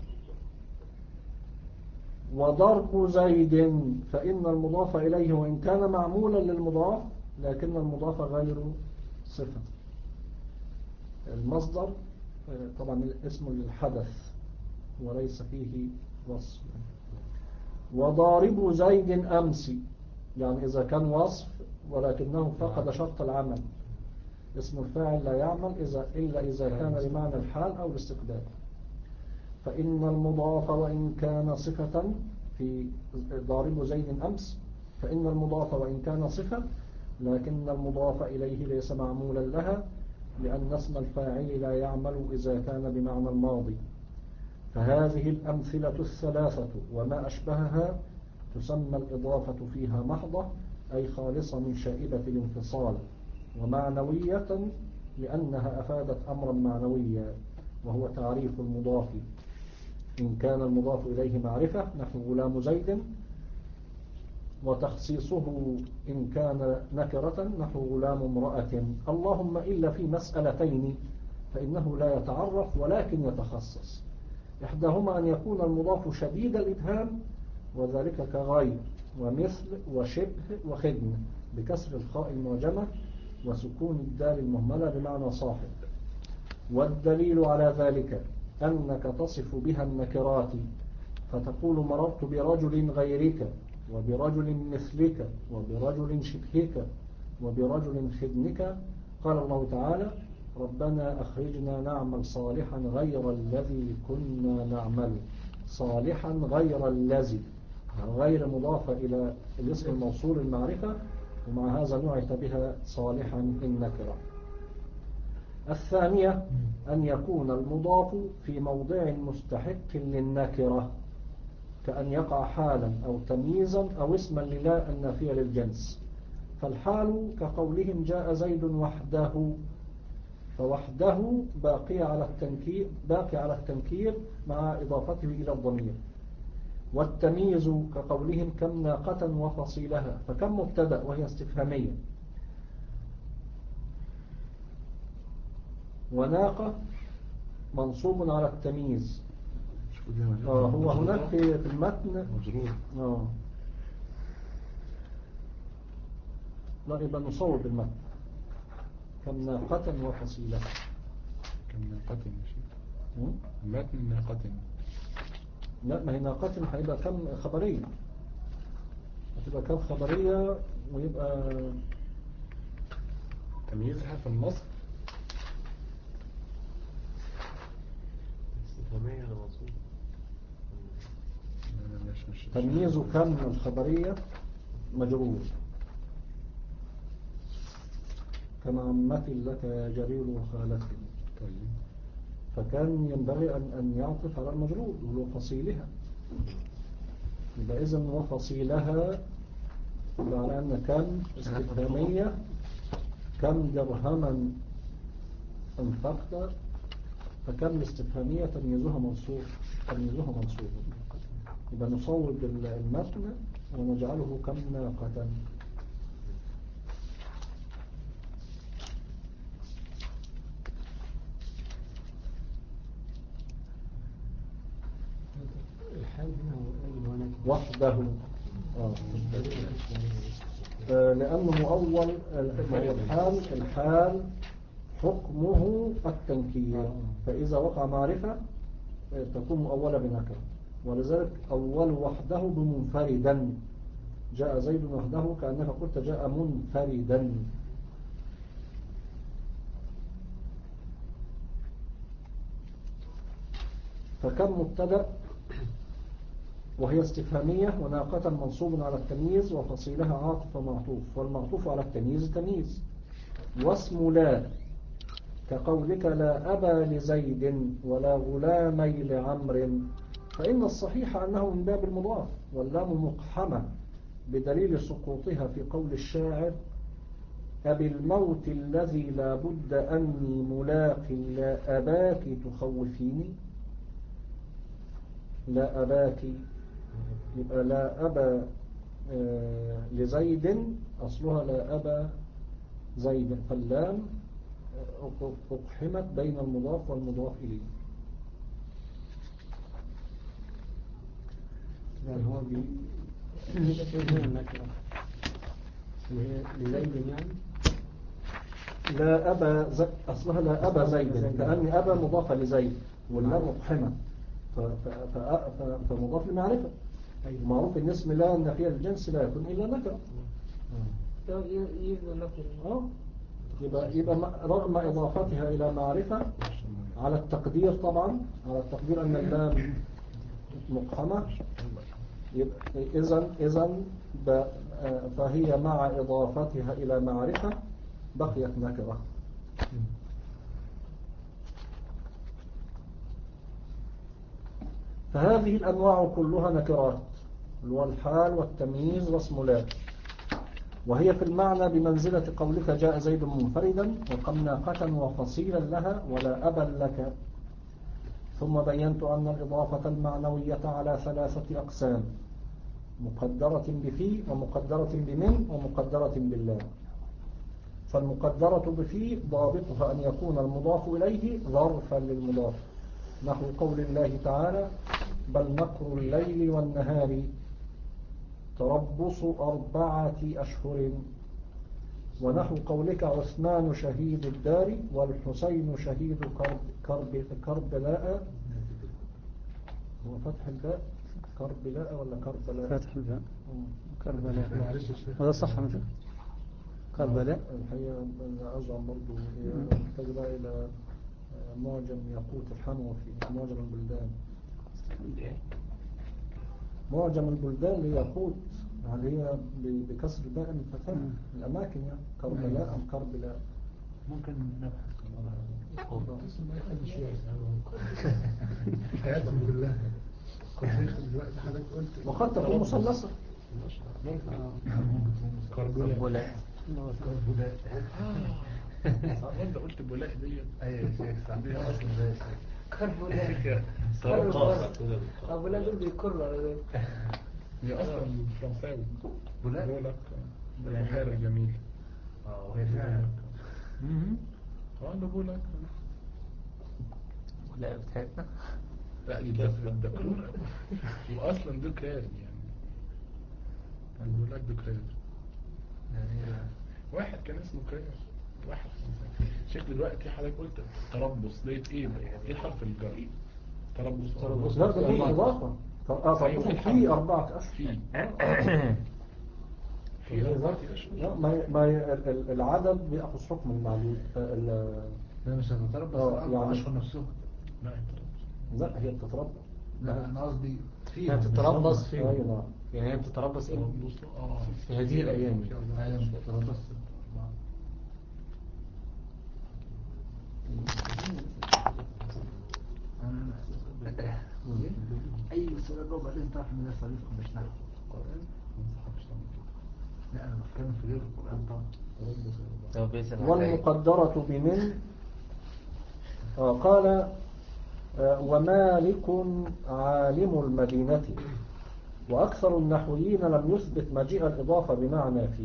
وضرب زيد فإن المضاف إليه وإن كان معمولا للمضاف لكن المضاف غير صفة. المصدر طبعا اسم للحدث وليس فيه وصف. وضارب زيد أمس، يعني إذا كان وصف ولكنه فقد شرط العمل، اسم الفاعل لا يعمل إذا إلا إذا كان بمعنى الحال أو الاستقبال. فإن المضاف وإن كان صفة في ضارب زيد أمس، فإن المضاف وإن كان صفة لكن المضاف إليه ليس معمولا لها، لأن اسم الفاعل لا يعمل إذا كان بمعنى الماضي. فهذه الأمثلة الثلاثة وما أشبهها تسمى الإضافة فيها محضة، أي خالصة من شائبة الانفصال، ومعنوية لأنها أفادت أمرا معنويا وهو تعريف المضاف. إن كان المضاف إليه معرفة نحو غلام زيد، وتخصيصه إن كان نكرة نحو غلام امرأة، اللهم إلا في مسألتين فإنه لا يتعرف ولكن يتخصص. إحداهما أن يكون المضاف شديد الإبهام، وذلك كغير ومثل وشبه وخدمة بكسر الخاء المعجمة وسكون الدال المهملة بمعنى صاحب. والدليل على ذلك أنك تصف بها النكرات، فتقول مررت برجل غيرك وبرجل مثلك وبرجل شبهك وبرجل خدمك. قال الله تعالى ربنا أخرجنا نعمل صالحا غير الذي كنا نعمل، صالحا غير الذي، غير مضافة إلى الاسم الموصول المعرفة، ومع هذا نعت بها صالحا النكرة. الثانية أن يكون المضاف في موضع مستحق للنكرة، كأن يقع حالا أو تمييزا أو اسما للا النافية للجنس. فالحال كقولهم جاء زيد وحده، فوحده باقي على التنكير باقي على التنكير مع إضافته إلى الضمير. والتمييز كقولهم كم ناقة وفصيلها، فكم مبتدأ وهي استفهامية، وناقة منصوب على التمييز. آه هو هناك في المتن مجرور. آه لا يبقى نصوب المتن كم ناقة وفصيلها. كم ناقة ماشي. المتن ناقة. لا ما هي ناقة هيبقى كم خبرية، هتبقى كم خبرية ويبقى تمييزها في النصب. استفهامية ولا منصوب؟ مش مش تمييز كم الخبرية مجرور كما عمتي لك يا جرير وخالتي. طيب فكان ينبغي أن أن يعطف على المجرور ولو فصيلها. يبقى إذن وفصيلها معنى أن كم استفهامية كم درهما انفقت، فكم استفهامية تمييزها منصوب تمييزها منصوب. يبقى نصوب المتن ونجعله كم ناقة. الحال هنا هو أي وحده آه. آه لأنه مؤول الحال الحال حكمه التنكير، فإذا وقع معرفة تكون مؤولة بنكرة، ولذلك أول وحده بمنفردا. جاء زيد وحده كأنك قلت جاء منفردا. فكم مبتدأ وهي استفهامية وناقة منصوب على التمييز وفصيلها عاطف ومعطوف، والمعطوف على التمييز تمييز. واسم لا كقولك لا أبا لزيد ولا غلامي لعمر، فإن الصحيح أنه من باب المضاف، واللام مقحمة بدليل سقوطها في قول الشاعر أبي الموت الذي لا بد أني ملاق لا أباك تخوفيني. لا أباك يبقى لا أبا آه لزيد أصلها لا أبا زيد، فاللام أقحمت بين المضاف والمضاف إليه. يعني هو بي لزيد يعني لا أبا زي... أصلها لا أبا زيد لأن أبا مضاف لزيد واللام مقحمة ف... ف... ف... ف... فمضاف لمعرفة. معروف ان اسم لا ان فيها الجنس لا يكون إلا نكرة. يبقى نكرة. اه يبقى يبقى رغم إضافتها إلى معرفة على التقدير، طبعا على التقدير أن اللام مقحمة، إذن إذن فهي مع إضافتها إلى معرفة بقيت نكرة. فهذه الأنواع كلها نكرات، والحال والتمييز واسم لا، وهي في المعنى بمنزلة قولك جاء زيد منفردا وقم ناقة وفصيلا لها ولا أبا لك. ثم بينت أن الإضافة المعنوية على ثلاثة أقسام: مقدرة بفي ومقدرة بمن ومقدرة بالله. فالمقدرة بفي ضابطها أن يكون المضاف إليه ظرفا للمضاف، نحو قول الله تعالى بل مكر الليل والنهار تربص أربعة أشهر، ونحو قولك عثمان شهيد الدار والحسين شهيد كرب كرب كربلاء. هو فتح الباء كربلاء ولا كربلاء؟ فتح الباء كربلاء هذا صح مش كربلاء. الحقيقة أزعم برضو محتاج بقى إلى معجم ياقوت الحنوفي معجم البلدان. معجم البلدان لياقوت هل هي بكسر الباء من فتح الأماكن يعني كربلاء أم كربلاء. ممكن نبحث حياتهم بالله دلوقتي حضرتك قلت وقد تكون مثلثة. كربلاء بولاء كربلاء. اه انت قلت بولاء ديت. ايوه يا شيخ عندنا اصل زي يا شيخ كربلاء. أبو لا دول بيكروا على ذلك. هي اصلا فرنساوي بولاء. بولاك البحيرة الجميل. اه وهي فعلا اه ده بولاك. بولاء بتاعتنا. لا دي ده ده كلور واصلا دكار يعني البولاك دكار يعني واحد كان اسمه كرير واحد شكل دلوقتي حضرتك قلت تربص ديت ايه ايه حرف الجر تربص تربص لا ده فيه إضافة. اه تربص في أربعة أشهر في في أربعة أشهر. لا ما ما العدد بيأخذ حكم المعدود. لا مش هتتربص آه، الأربع يعني- أشهر نفسهم. لا تربص لا هي بتتربى. لا أنا قصدي هي فيها بتتربص فيهم. أيوة. يعني هي بتتربص إيه؟ اه في هذه الأيام. أيوة مش بتتربص. أي سؤال لو بعدين تعرف من الصليب مش نحو القرآن لا أنا بتكلم في غير القرآن طبعا. لو بيسأل على والمقدرة بمن آه، قال آه، ومالك عالم المدينة وأكثر النحويين لم يثبت مجيء الإضافة بمعنى فيه.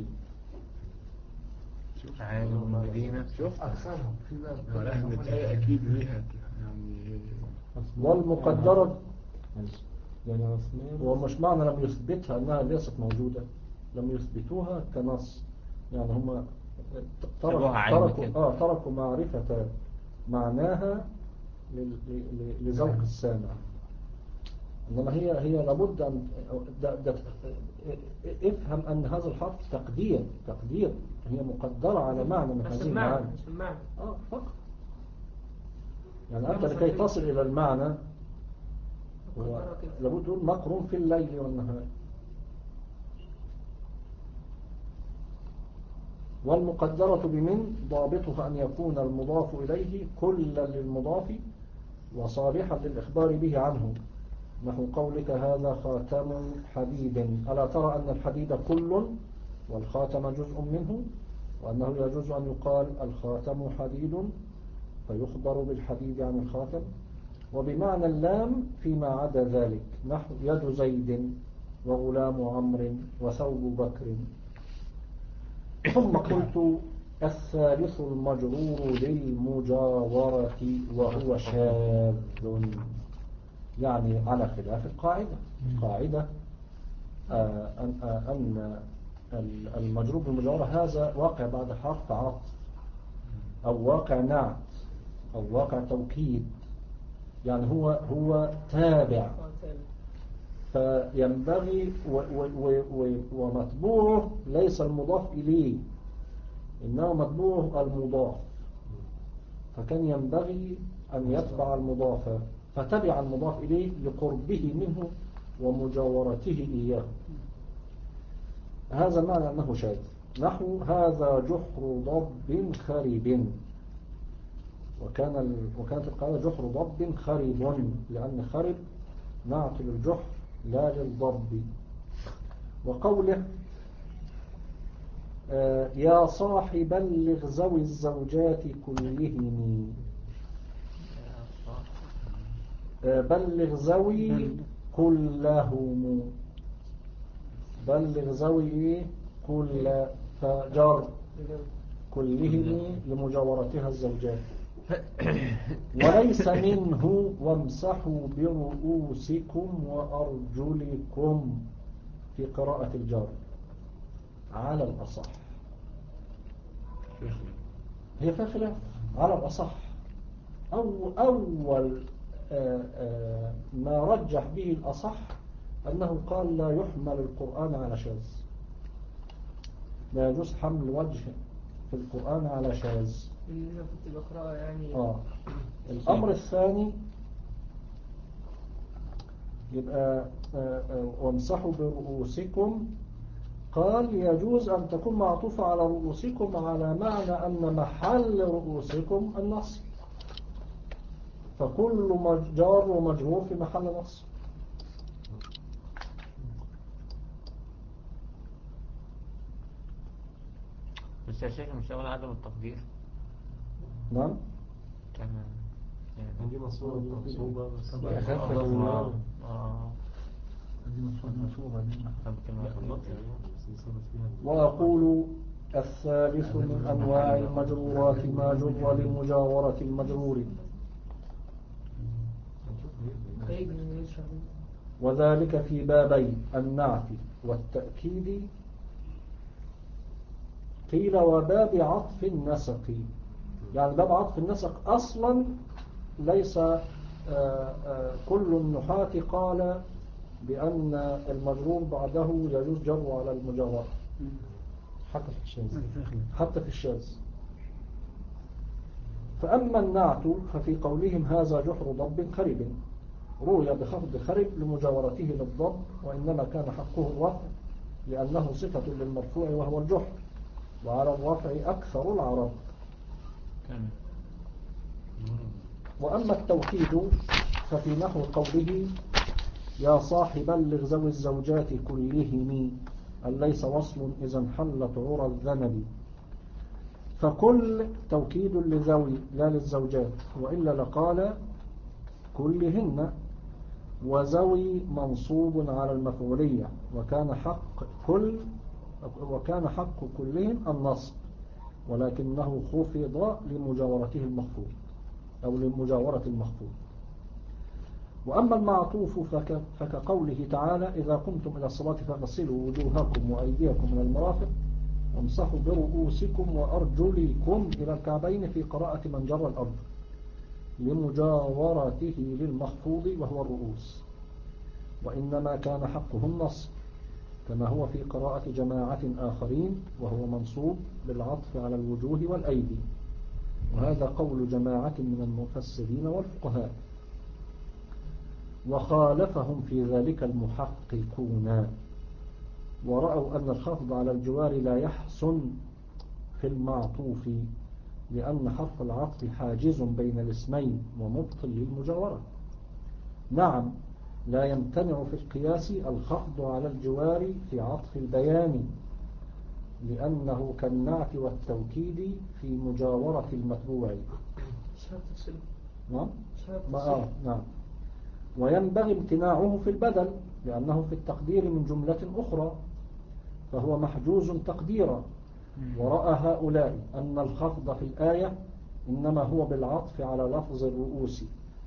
عالم المدينة. شوف أكثرهم في بقى ولكن الآية أكيد ليها يعني والمقدرة يعني أسماء ومش معنى لم يثبتها أنها ليست موجودة، لم يثبتوها كنص، يعني هم تركوا, سابوها علم تركوا, كده. آه تركوا معرفة معناها لل- ل- لذوق السامع. إنما هي هي لابد أن ده ده افهم أن هذا الحرف تقدير تقدير هي مقدرة على معنى من بس هذه المعنى المعاني. بس المعنى آه فقط. يعني أنت لكي تصل إلى المعنى هو لابد تقول مقرون في الليل والنهار. والمقدرة بمن ضابطها أن يكون المضاف إليه كلا للمضاف وصالحا للإخبار به عنه، نحو قولك هذا خاتم حديد، ألا ترى أن الحديد كل والخاتم جزء منه، وأنه يجوز أن يقال الخاتم حديد فيخبر بالحديد عن الخاتم. وبمعنى اللام فيما عدا ذلك، نحو يد زيد وغلام عمرو وثوب بكر. ثم قلت الثالث المجرور للمجاورة وهو شاذ، يعني على خلاف القاعدة. القاعدة آه أن, آه أن المجرور بالمجاورة هذا واقع بعد حرف عطف أو واقع نعت أو واقع توكيد، يعني هو هو تابع، فينبغي ومتبوعه ليس المضاف إليه إنه متبوعه المضاف، فكان ينبغي أن يتبع المضاف فتبع المضاف إليه لقربه منه ومجاورته إياه. هذا معنى أنه شاذ، نحو هذا جحر ضب خرب، وكان ال... وكانت القاعدة جحر ضب خرب، لأن خرب نعت للجحر لا للضب. وقوله آه يا صاحب بلغ ذوي الزوجات كلهم، آه بلغ ذوي كلهم، بلغ ذوي كل فجر كلهم لمجاورتها الزوجات. وليس منه وامسحوا برؤوسكم وأرجلكم في قراءة الجار على الأصح. هي فيها خلاف على الأصح. أو أول آآ آآ ما رجح به الأصح أنه قال لا يحمل القرآن على شاذ، لا يجوز حمل وجه في القرآن على شاذ. أنا كنت بقرأ يعني آه. الأمر الثاني يبقى آه آه وامسحوا برؤوسكم، قال يجوز أن تكون معطوفة على رؤوسكم على معنى أن محل رؤوسكم النصب، فكل جار ومجرور في محل نصب. بس يا شيخ مش أول عدم التقدير. نعم كان يعني دي مصورة دي منصوبة بس طبعا. أخف آه. من آه. آه. دي مفروض منصوبة دي طب كلمة الله. وأقول الثالث من أنواع المجرورات ما جر لمجاورة المجرور، وذلك في بابي النعت والتأكيد، قيل وباب عطف النسق. يعني باب عطف النسق أصلا ليس آآ آآ كل النحاة قال بأن المجرور بعده يجوز جره على المجاورة حتى في الشاذ، حتى في الشاذ. فأما النعت ففي قولهم هذا جحر ضب خرب، روي بخفض خرب لمجاورته للضب، وإنما كان حقه الرفع لأنه صفة للمرفوع وهو الجحر، وعلى الرفع أكثر العرب. وأما التوكيد ففي نحو قوله يا صاحب بلغ ذوي الزوجات كلهم أن ليس وصل إذا انحلت عرى الذنب، فكل توكيد لذوي لا للزوجات، وإلا لقال كلهن، وذوي منصوب على المفعولية، وكان حق كل وكان حق كلهم النصب، ولكنه خفض لمجاورته المخفوض أو لمجاورة المخفوض. وأما المعطوف فك فكقوله تعالى إذا قمتم إلى الصلاة فاغسلوا وجوهكم وأيديكم من المرافق وامسحوا برؤوسكم وأرجلكم إلى الكعبين في قراءة من جر الأرض، لمجاورته للمخفوض وهو الرؤوس، وإنما كان حقه النصب كما هو في قراءة جماعة آخرين، وهو منصوب بالعطف على الوجوه والأيدي، وهذا قول جماعة من المفسرين والفقهاء، وخالفهم في ذلك المحققون، ورأوا أن الخفض على الجوار لا يحسن في المعطوف، لأن حرف العطف حاجز بين الاسمين ومبطل للمجاورة. نعم، لا يمتنع في القياس الخفض على الجوار في عطف البيان، لأنه كالنعت والتوكيد في مجاورة المتبوع. نعم؟ آه نعم. وينبغي امتناعه في البدل، لأنه في التقدير من جملة أخرى، فهو محجوز تقديرا. ورأى هؤلاء أن الخفض في الآية إنما هو بالعطف على لفظ الرؤوس،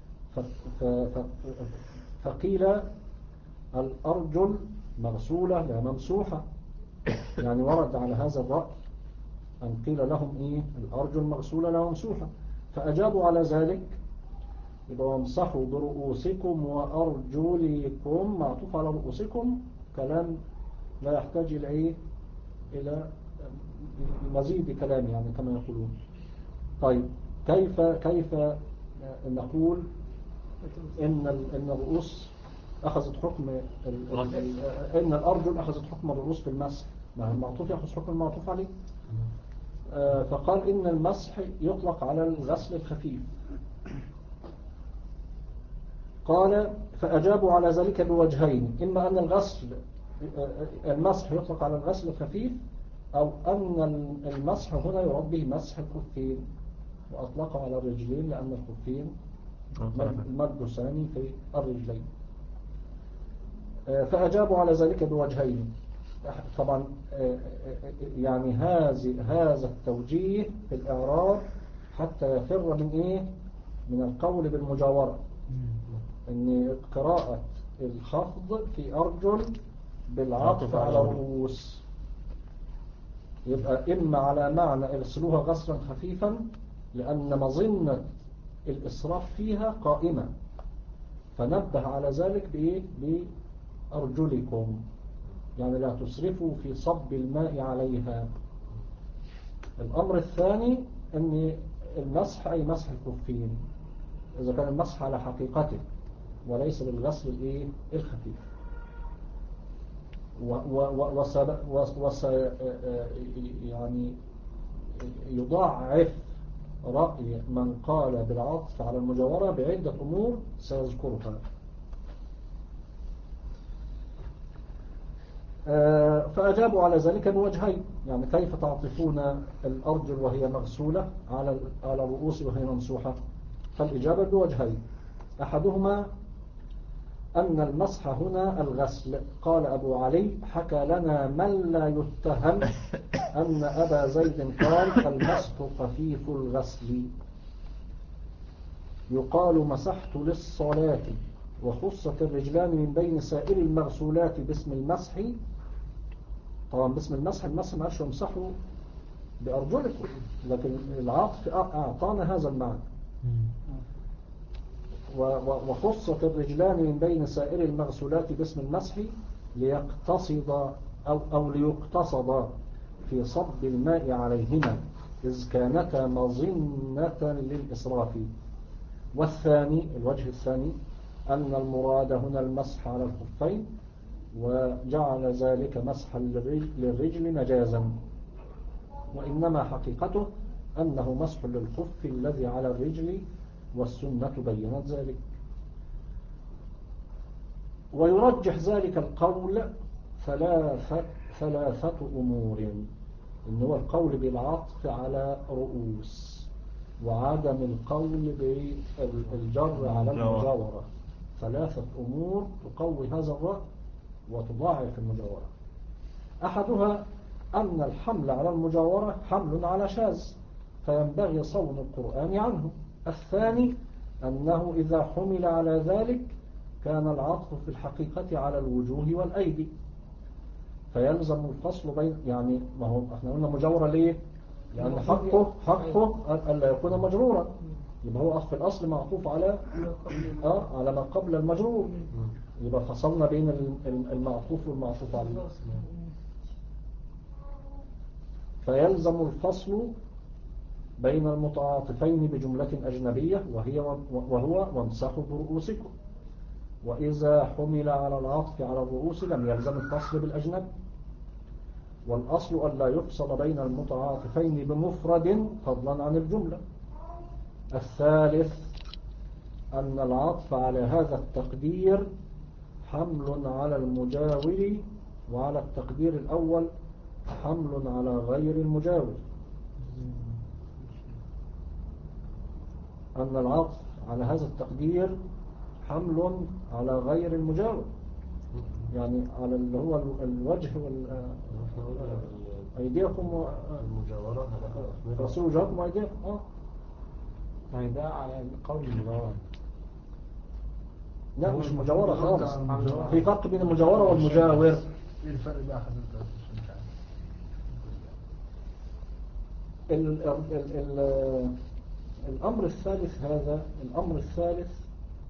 فقيل الأرجل مغسولة لا ممسوحة، يعني ورد على هذا الرأي أن قيل لهم إيه الأرجل مغسولة لا ممسوحة، فأجابوا على ذلك إذا وامسحوا برؤوسكم وأرجلكم معطوف على رؤوسكم، كلام لا يحتاج إلى إيه إلى مزيد كلام يعني كما يقولون. طيب كيف كيف نقول إن إن الرؤوس أخذت حكم إن الأرجل أخذت حكم الرؤوس في المسح، ما المعطوف يأخذ حكم المعطوف عليه. آه فقال إن المسح يطلق على الغسل الخفيف. قال فأجابوا على ذلك بوجهين، إما أن الغسل المسح يطلق على الغسل الخفيف، أو أن المسح هنا يراد به مسح الخفين، وأطلقوا على الرجلين لأن الخفين ملبسان في الرجلين. فأجابوا على ذلك بوجهين. طبعا يعني هذه هذا التوجيه في الإعراب حتى يفر من إيه من القول بالمجاورة، إن قراءة الخفض في أرجل بالعطف على الرؤوس يبقى إما على معنى ارسلوها غسلا خفيفا لأن مظنة الإسراف فيها قائمة، فنبه على ذلك بإيه بأرجلكم، يعني لا تسرفوا في صب الماء عليها. الأمر الثاني أن المسح أي مسح الخفين إذا كان المسح على حقيقته وليس بالغسل الإيه الخفيف. وس يعني يضاعف رأي من قال بالعطف على المجاورة بعدة أمور سيذكرها. فأجابوا على ذلك بوجهين، يعني كيف تعطفون الأرجل وهي مغسولة على على الرؤوس وهي ممسوحة؟ فالإجابة بوجهين، أحدهما أن المسح هنا الغسل. قال أبو علي حكى لنا من لا يتهم أن أبا زيد قال المسح خفيف الغسل، يقال مسحت للصلاة، وخصت الرجلان من بين سائر المغسولات باسم المسح. طبعا باسم المسح المسح ما عادش يمسحوا بأرجلكم، لكن العطف أعطانا هذا المعنى. وخصت الرجلان من بين سائر المغسولات باسم المسح ليقتصد أو, أو ليقتصد في صب الماء عليهما إذ كانتا مظنة للإسراف. والثاني الوجه الثاني أن المراد هنا المسح على الخفين وجعل ذلك مسحا للرجل مجازا، وإنما حقيقته أنه مسح للخف الذي على الرجل، والسنة بينت ذلك. ويرجح ذلك القول ثلاثة, ثلاثة أمور، إن هو القول بالعطف على رؤوس، وعدم القول بالجر على المجاورة. ثلاثة أمور تقوي هذا الرأي وتضاعف المجاورة. أحدها أن الحمل على المجاورة حمل على شاذ فينبغي صون القرآن عنه. الثاني أنه إذا حمل على ذلك كان العطف في الحقيقة على الوجوه والأيدي، فيلزم الفصل بين، يعني ما هو احنا قلنا مجاورة ليه؟ لأن حقه حقه ألا يكون مجرورا، يبقى هو في الأصل معطوف على آه على ما قبل المجرور، يبقى فصلنا بين المعطوف والمعطوف عليه. فيلزم الفصل بين المتعاطفين بجملة أجنبية وهي وهو وامسحوا برؤوسكم. وإذا حمل على العطف على الرؤوس لم يلزم الفصل بالأجنب. والأصل أن لا يفصل بين المتعاطفين بمفرد فضلا عن الجملة. الثالث أن العطف على هذا التقدير حمل على المجاور، وعلى التقدير الأول حمل على غير المجاور. أن العطف على هذا التقدير حمل على غير المجاور، يعني على اللي هو الوجه وأيديكم المجاورة رسول وجهكم وأيديكم. آه يعني ده على قول المجاورة. لا مش مجاورة خالص، في فرق بين المجاورة والمجاور. ايه الفرق بقى حضرتك؟ ال ال ال الأمر الثالث هذا الأمر الثالث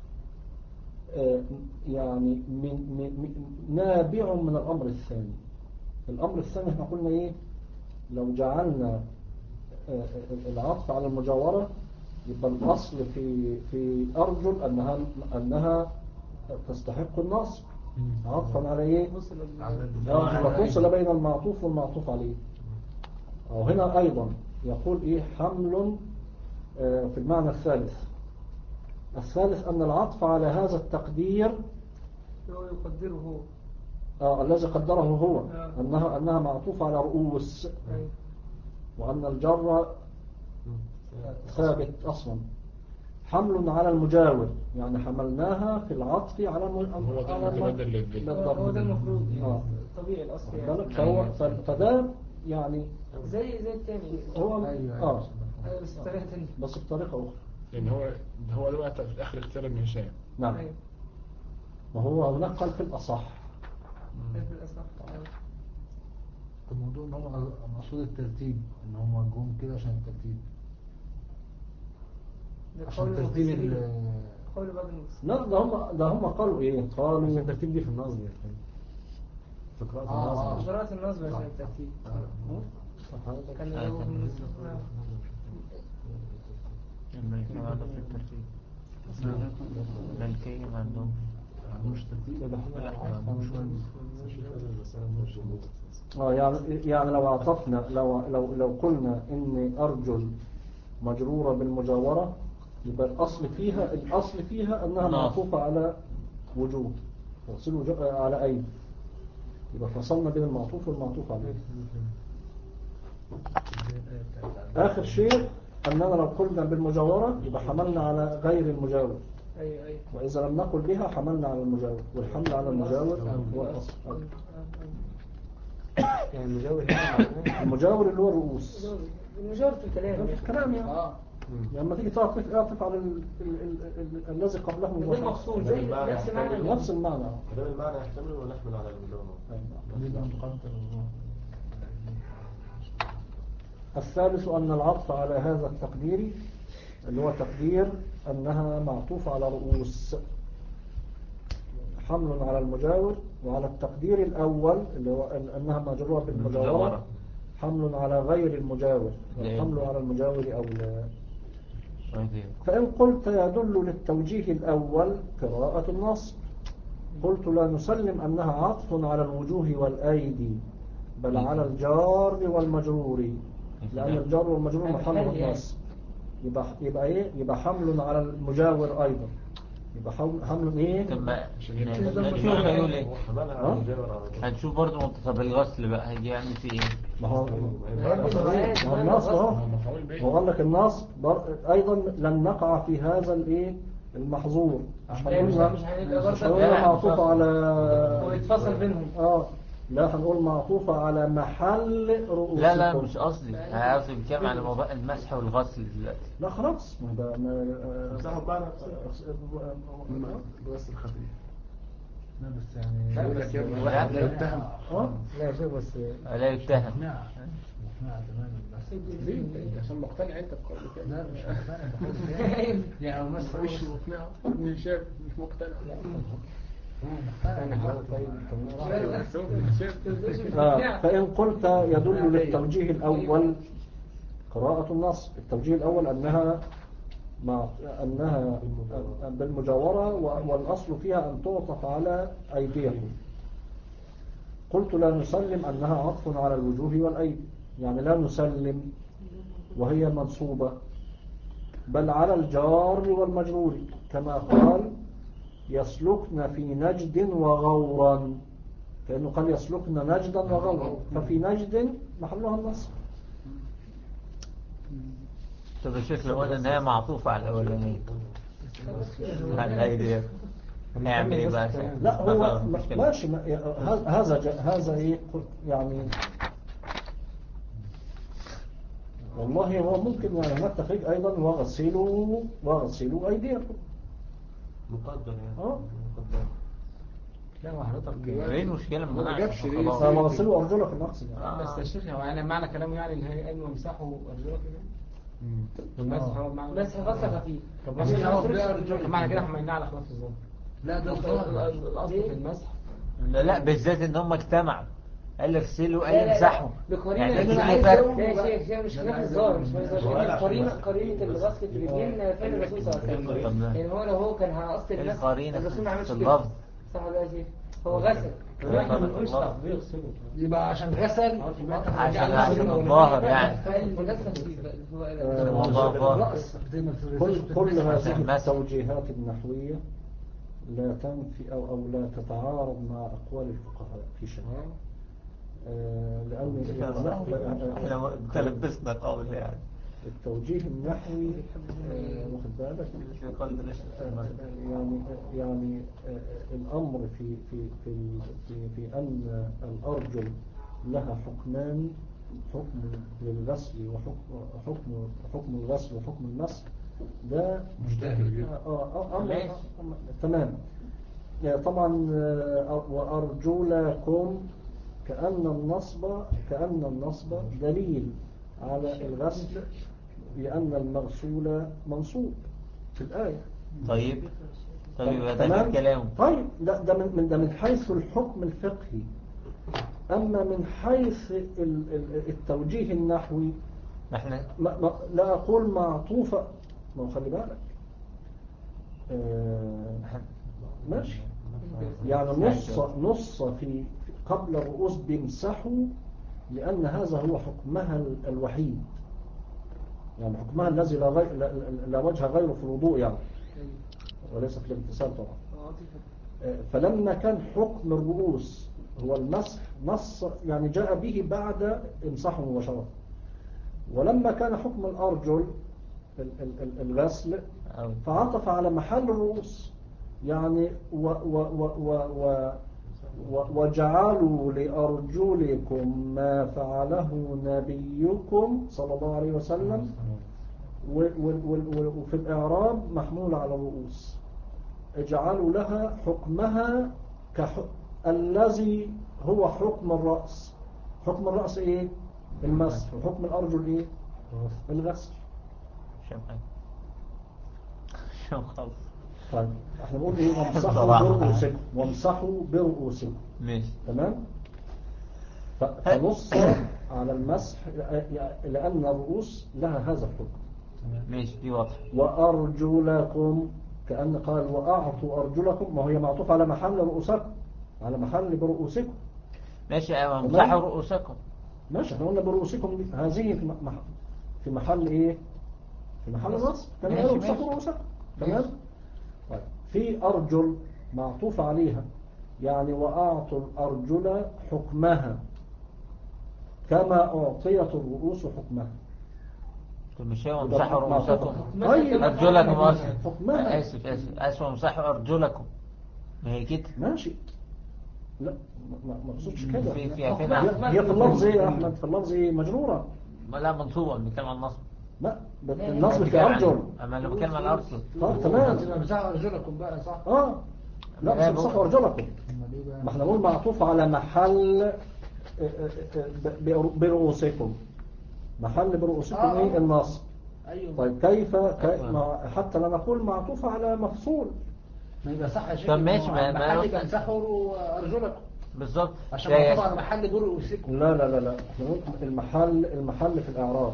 يعني من من نابع من الأمر الثاني. الأمر الثاني احنا قلنا ايه؟ لو جعلنا العطف على المجاورة يبقى الأصل في في أرجل أنها أنها تستحق النصب عطفا على ايه؟ فصل بين المعطوف والمعطوف عليه. أو هنا أيضا يقول ايه؟ حمل في المعنى الثالث. الثالث أن العطف على هذا التقدير هو يقدره هو آه الذي قدره هو آه. أنها أنها معطوفة على رؤوس أي. وأن الجر ثابت أصلا. حمل على المجاور يعني حملناها في العطف على هو ده المتبدل هو ده المفروض آه. طبيعي الأصل يعني. فهو فده يعني زي زي التاني هو أيوة آه أيوة بس بطريقة تانية بس بطريقة أخرى. يعني هو هو دلوقتي في الآخر اختيار ابن هشام. نعم. أيوة. وهو هناك قال في الأصح. في الأصح. الموضوع ان هم مقصود الترتيب، ان هم جم كده عشان الترتيب، عشان ترتيب ال قول بعض المفسرين. لا ده هم ده هم قالوا ايه؟ قالوا عشان الترتيب دي في النظم يعني في قراءة آه النظم. قراءة النظم عشان الترتيب. كان يجاوب من الملكية عندهم في الترتيب. الملكية ما عندهم مش ترتيب. اه يعني يعني لو عطفنا لو لو لو قلنا ان ارجل مجرورة بالمجاورة يبقى الاصل فيها الاصل فيها انها معطوفة على وجوه وصل وجوه على ايدي، يبقى فصلنا بين المعطوف والمعطوف عليه. اخر شيء اننا لو قلنا بالمجاورة يبقى حملنا على غير المجاور، أيوة أيوة. واذا لم نقل بها حملنا على المجاور، والحمل على المجاور هو الاصل. يعني المجاور هنا المجاور اللي هو الرؤوس، المجاور في الكلام في الكلام يعني اه لما تيجي تعطف اعطف على ال- ال- ال- ال- الذي قبله ده مباشرة. المقصود زي نفس معنى نفس المعنى. ده المعنى يحتمل ولا يحمل على المجاور؟ يبقى مقدر. الثالث أن العطف على هذا التقدير اللي هو تقدير أنها معطوفة على رؤوس حمل على المجاور، وعلى التقدير الأول اللي هو أنها مجرورة بالمجاورة حمل على غير المجاور، والحمل على المجاور أولى. فإن قلت يدل للتوجيه الأول قراءة النصب، قلت لا نسلم أنها عطف على الوجوه والأيدي بل على الجار والمجرور، لأن الجار والمجرور محله النصب، يبقى يبقى ايه يبقى حمل على المجاور ايضا، يبقى حمل ايه. طب هنشوف هيقول ايه، هنشوف برضه. طب الغسل بقى هيجي يعمل فيه ايه؟ ما هو ما هو النصب اهو، هو قال لك النصب ايضا لن نقع في هذا الايه المحظور، مش هنقول مش هنقول معطوف على ويتفصل بينهم. اه لا، هنقول معطوفة على محل رؤوسكم. لا لا مش قصدي، انا قصدي بتكلم على موضوع المسح والغسل دلوقتي. لا خلاص، ما ده مسحوا بقى بغسل خفيف. لا بس يعني لا بس واحد لا يتهم. اه لا شوف بس لا يتهم مقنعة مقنعة تماما. بس ليه انت عشان مقتنع انت بقول كده؟ لا مش مقتنع بقول يعني مسح مش مقنع، ابني شاف مش مقتنع. آه. فإن قلت يدل للتوجيه الأول قراءة النصب، التوجيه الأول أنها مع أنها بالمجاورة والأصل فيها أن تعطف على أيديهم. قلت لا نسلم أنها عطف على الوجوه والأيدي، يعني لا نسلم وهي منصوبة، بل على الجار والمجرور، كما قال يسلكن في نجد وغورا، كأنه قال يسلكن نجدا وغورا، ففي نجد محلها النصب. طب الشيخ لو قلنا ان هي معطوفة على الاولانية على الايدي هيعمل ايه بقى؟ لا هو ماشي، هذا هذا ايه يعني، والله هو ممكن يعني هناك تخريج ايضا وغسلوا وغسلوا ايديكم مقدر يعني اه لا وحضرتك ايه المشكلة؟ ما جابش ليه؟ ما غسلوا ارجلك النقص يعني. بس يا شيخ هو يعني معنى كلامه يعني ان هي قالوا امسحوا ارجلكم يعني والمسح هو معنى بس غسل خفيف. طب معنى كده احنا معناه على خلاف الظاهر. لا ده الاصل في المسح. لا لا بالذات ان هم اجتمعوا، قال اغسلوا قال امسحوا، يعني يعني في فرق. لا يا شيخ مش خلاف الظاهر، مش خلاف الظاهر، قرينه قرينه الغسل في الرجلين فعل الرسول صلى الله عليه وسلم. يعني هو لو هو كان هقصد المسح القرينه الرسول ما عملش في كده، اللفظ صح ولا يا شيخ؟ هو غسل يبقى عشان غسل عشان عشان الظاهر يعني كل كل هذه التوجيهات النحوية لا تنفي أو أو لا تتعارض مع أقوال الفقهاء في شيء، لأن تلبسنا قول يعني التوجيه النحوي واخد بالك يعني يعني الأمر في في في في في أن الأرجل لها حكمان، حكم للغسل وحكم حكم حكم الغسل وحكم المسح، ده مجتهد اه امر تمام. طبعا وارجلكم كأن النصب كأن النصب دليل على الغسل، لأن المغسول منصوب في الآية. طيب طيب ده الكلام. طيب ده ده من ده من حيث الحكم الفقهي، أما من حيث التوجيه النحوي احنا لا أقول معطوفة، ما خلي بالك آه ماشي يعني نص نص في قبل الرؤوس بيمسحوا، لأن هذا هو حكمها الوحيد، يعني حكمها الذي لا, غير لا, لا وجه غيره في الوضوء يعني، وليس في الاغتسال طبعا. فلما كان حكم الرؤوس هو المسح نص يعني جاء به بعد امسحه مباشرة، ولما كان حكم الأرجل الغسل فعطف على محل الرؤوس، يعني و و و و و وجعلوا لأرجلكم ما فعله نبيكم صلى الله عليه وسلم، وفي الإعراب محمول على الرؤوس، اجعلوا لها حكمها كحكم الذي هو حكم الرأس. حكم الرأس ايه؟ المسح، وحكم الأرجل ايه؟ الغسل. شو خلص. طيب احنا بنقول ايه؟ وامسحوا برؤوسكم وامسحوا برؤوسكم ماشي تمام. فنص على المسح لأن الرؤوس لها هذا الحكم، ماشي دي واضحة. وأرجلكم كأن قال وأعطوا أرجلكم، ما هي معطوف على محل رؤوسكم، على محل برؤوسكم. ماشي أيوة امسحوا رؤوسكم. ماشي احنا قلنا برؤوسكم دي هذه في محل في محل ايه؟ في محل نصب. تمام قالوا امسحوا رؤوسكم. تمام. طيب في أرجل معطوف عليها، يعني وأعطوا الأرجل حكمها كما أعطيت الرؤوس حكمها. مش هو امسحوا رؤوسكم طيب أرجلكم أصلا. حكمها. آسف آسف آسف امسحوا أرجلكم، ما هي كده. ماشي. لا ما اقصدش كده. في في هي في اللفظ ايه يا احمد؟ في اللفظ ايه؟ مجروره. ما لا منصوبه، بنتكلم عن النصب. لا النصب في ارجل. اما انا بتكلم عن الارجل. اه تمام. امسحوا ارجلكم بقى صح. اه لا مش امسحوا ارجلكم، ما احنا نقول معطوف على محل برؤوسكم. محل برؤوسكم ايه؟ النصب. ايوه. طيب كيف حتى لا نقول معطوف على مفصول؟ ما يبقى صح يا شيخ. طب ماشي ما محل يبقى امسحوا ارجلكم بالظبط عشان معطوف على محل برؤوسكم. لا لا لا لا احنا نقول المحل المحل في الاعراب.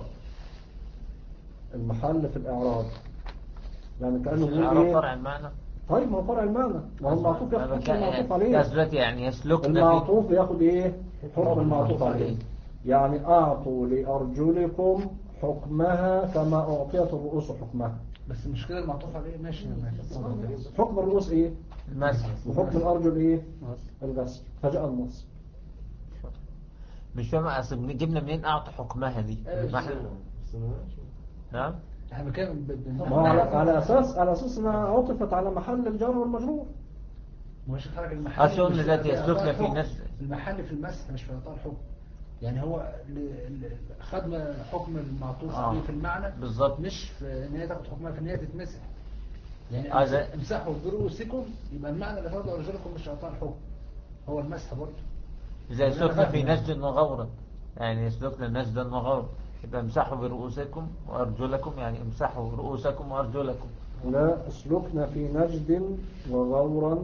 المحل في الاعراب يعني كانه بيقول ايه؟ فرع المعنى. طيب ما هو فرع المعنى، ما هو المعطوف ياخد حكم المعطوف عليه. يثبت يعني يسلكنا. المعطوف ياخد ايه؟ حكم المعطوف عليه. يعني اعطوا لارجلكم حكمها كما اعطيت الرؤوس حكمها. بس مش كده المعطوف عليه. ماشي ماشي. حكم الرؤوس ايه؟ المسح. وحكم الارجل ايه؟ الغسل. فجاء النص. مش فاهم اصل جبنا منين اعطي حكمها دي؟ نعم احنا كان ما على على اساس على اساس انها عطفت على محل الجر والمجرور. مش حركه المحل. اصل التي يسلكنا في نفس المحل في المسح مش في اعطاء الحكم. يعني هو خد حكم المعطوف عليه في المعنى بالظبط، مش في ان هي تاخد حكمها في ان هي تتمسح. يعني آه امسحوا برؤوسكم يبقى المعنى اللي فرضه ارجلكم مش اعطاء الحكم، هو المسح برضه. زي يسلكنا في نسج وغورا، يعني يسلكنا نسجا وغورا، يبقى امسحوا برؤوسكم وارجلكم، يعني امسحوا رؤوسكم وارجلكم. لا اسلكنا في نجد وغورا.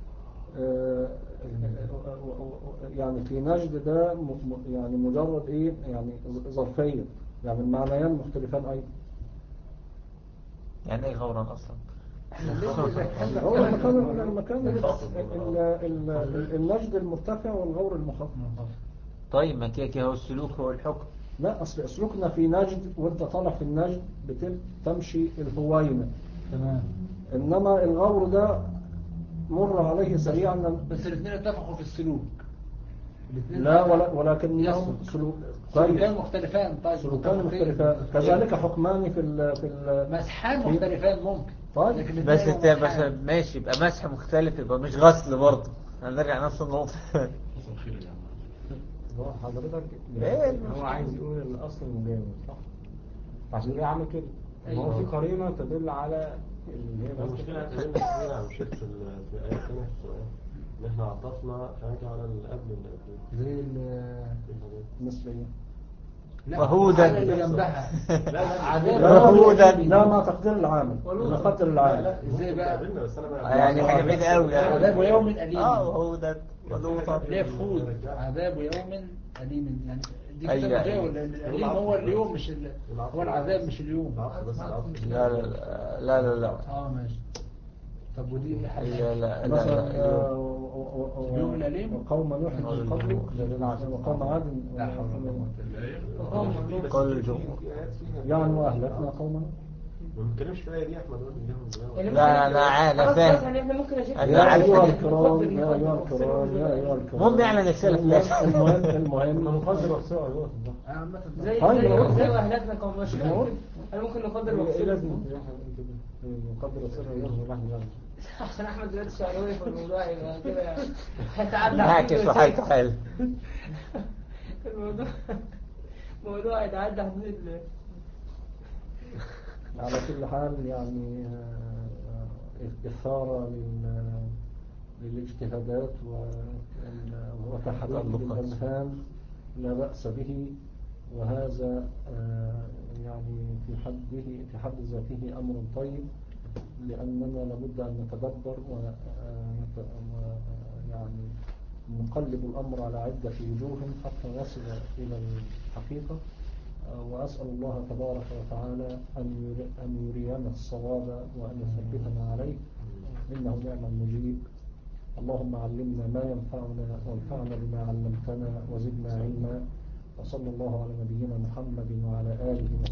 يعني في نجد ده يعني مجرد ايه؟ يعني ظرفية، يعني المعنيان مختلفان ايضا. يعني ايه غورا اصلا؟ هو المكان المكان النجد المرتفع والغور المخفض. طيب ما كده هو السلوك هو الحكم. لا اصل اسلكنا في نجد وانت طالع في النجد بتمشي الهوينة. تمام. انما الغور ده مر عليه سريعا. بس الاثنين اتفقوا في السلوك. لا ولا ولكنهم سلوك سلوكان مختلفان. طيب سلوكان مختلفان كذلك حكمان في ال في ال مسحان مختلفان ممكن. طيب بس انت بس ماشي يبقى مسح مختلف، يبقى مش غسل برضه. هنرجع نفس النقطة. هو حضرتك ايه هو عايز يقول الاصل المجاور صح؟ عشان كده عامل كده. هو في قرينه تدل على اللي هي المشكله اتكلمنا كتير عن شيء في الايه الثانيه في السؤال ان احنا عطفنا حاجه على اللي قبل اللي قبل زي المصريه. وهودا اللي جنبها. لا لا وهودا لا ما تقدير العامل نقدر العامل. ازاي بقى؟ بس انا بقى يعني حاجه بعيده قوي يعني. عذاب يوم اليم. اه وهودا ولوطا. ليه فود عذاب يوم اليم يعني دي كده أيوة. مجاور لان الاليم هو اليوم مش ال... هو العذاب مش اليوم. لا لا لا لا لا اه ماشي. طب ودي ايه حاجه؟ لا لا لا مثلا يوم الاليم وقوم نوح من قبل وقوم عاد قال الجمهور يعني واهلكنا قوما. ما بنتكلمش في الايه دي يا احمد. لا لا انا فاهم. احنا ممكن يا شيخ يا ايها الكرام يا ايها الكرام يا ايها الكرام المهم يعني نكسلك. المهم المهم نقدر وقصها ايوه زي طيب، زي نقول. زي واهلكنا قوم نوح. انا ممكن نفضل ايه وقصها لازم نقدر وقصها ايوه عشان احمد دلوقتي شعراوي في الموضوع يبقى كده يعني هيتعدى نعكس وحالته حال. الموضوع موضوع يتعدى حدود ال على كل حال يعني إثارة للاجتهادات وتحريك الأذهان لا بأس به، وهذا يعني في حده في حد ذاته أمر طيب، لأننا لابد أن نتدبر ويعني نقلب الأمر على عدة وجوه حتى نصل إلى الحقيقة. وأسأل الله تبارك وتعالى أن يرينا الصواب وأن يثبتنا عليه إنه نعم المجيب. اللهم علمنا ما ينفعنا وانفعنا بما علمتنا وزدنا علما. وصلى الله على نبينا محمد وعلى آله وصحبه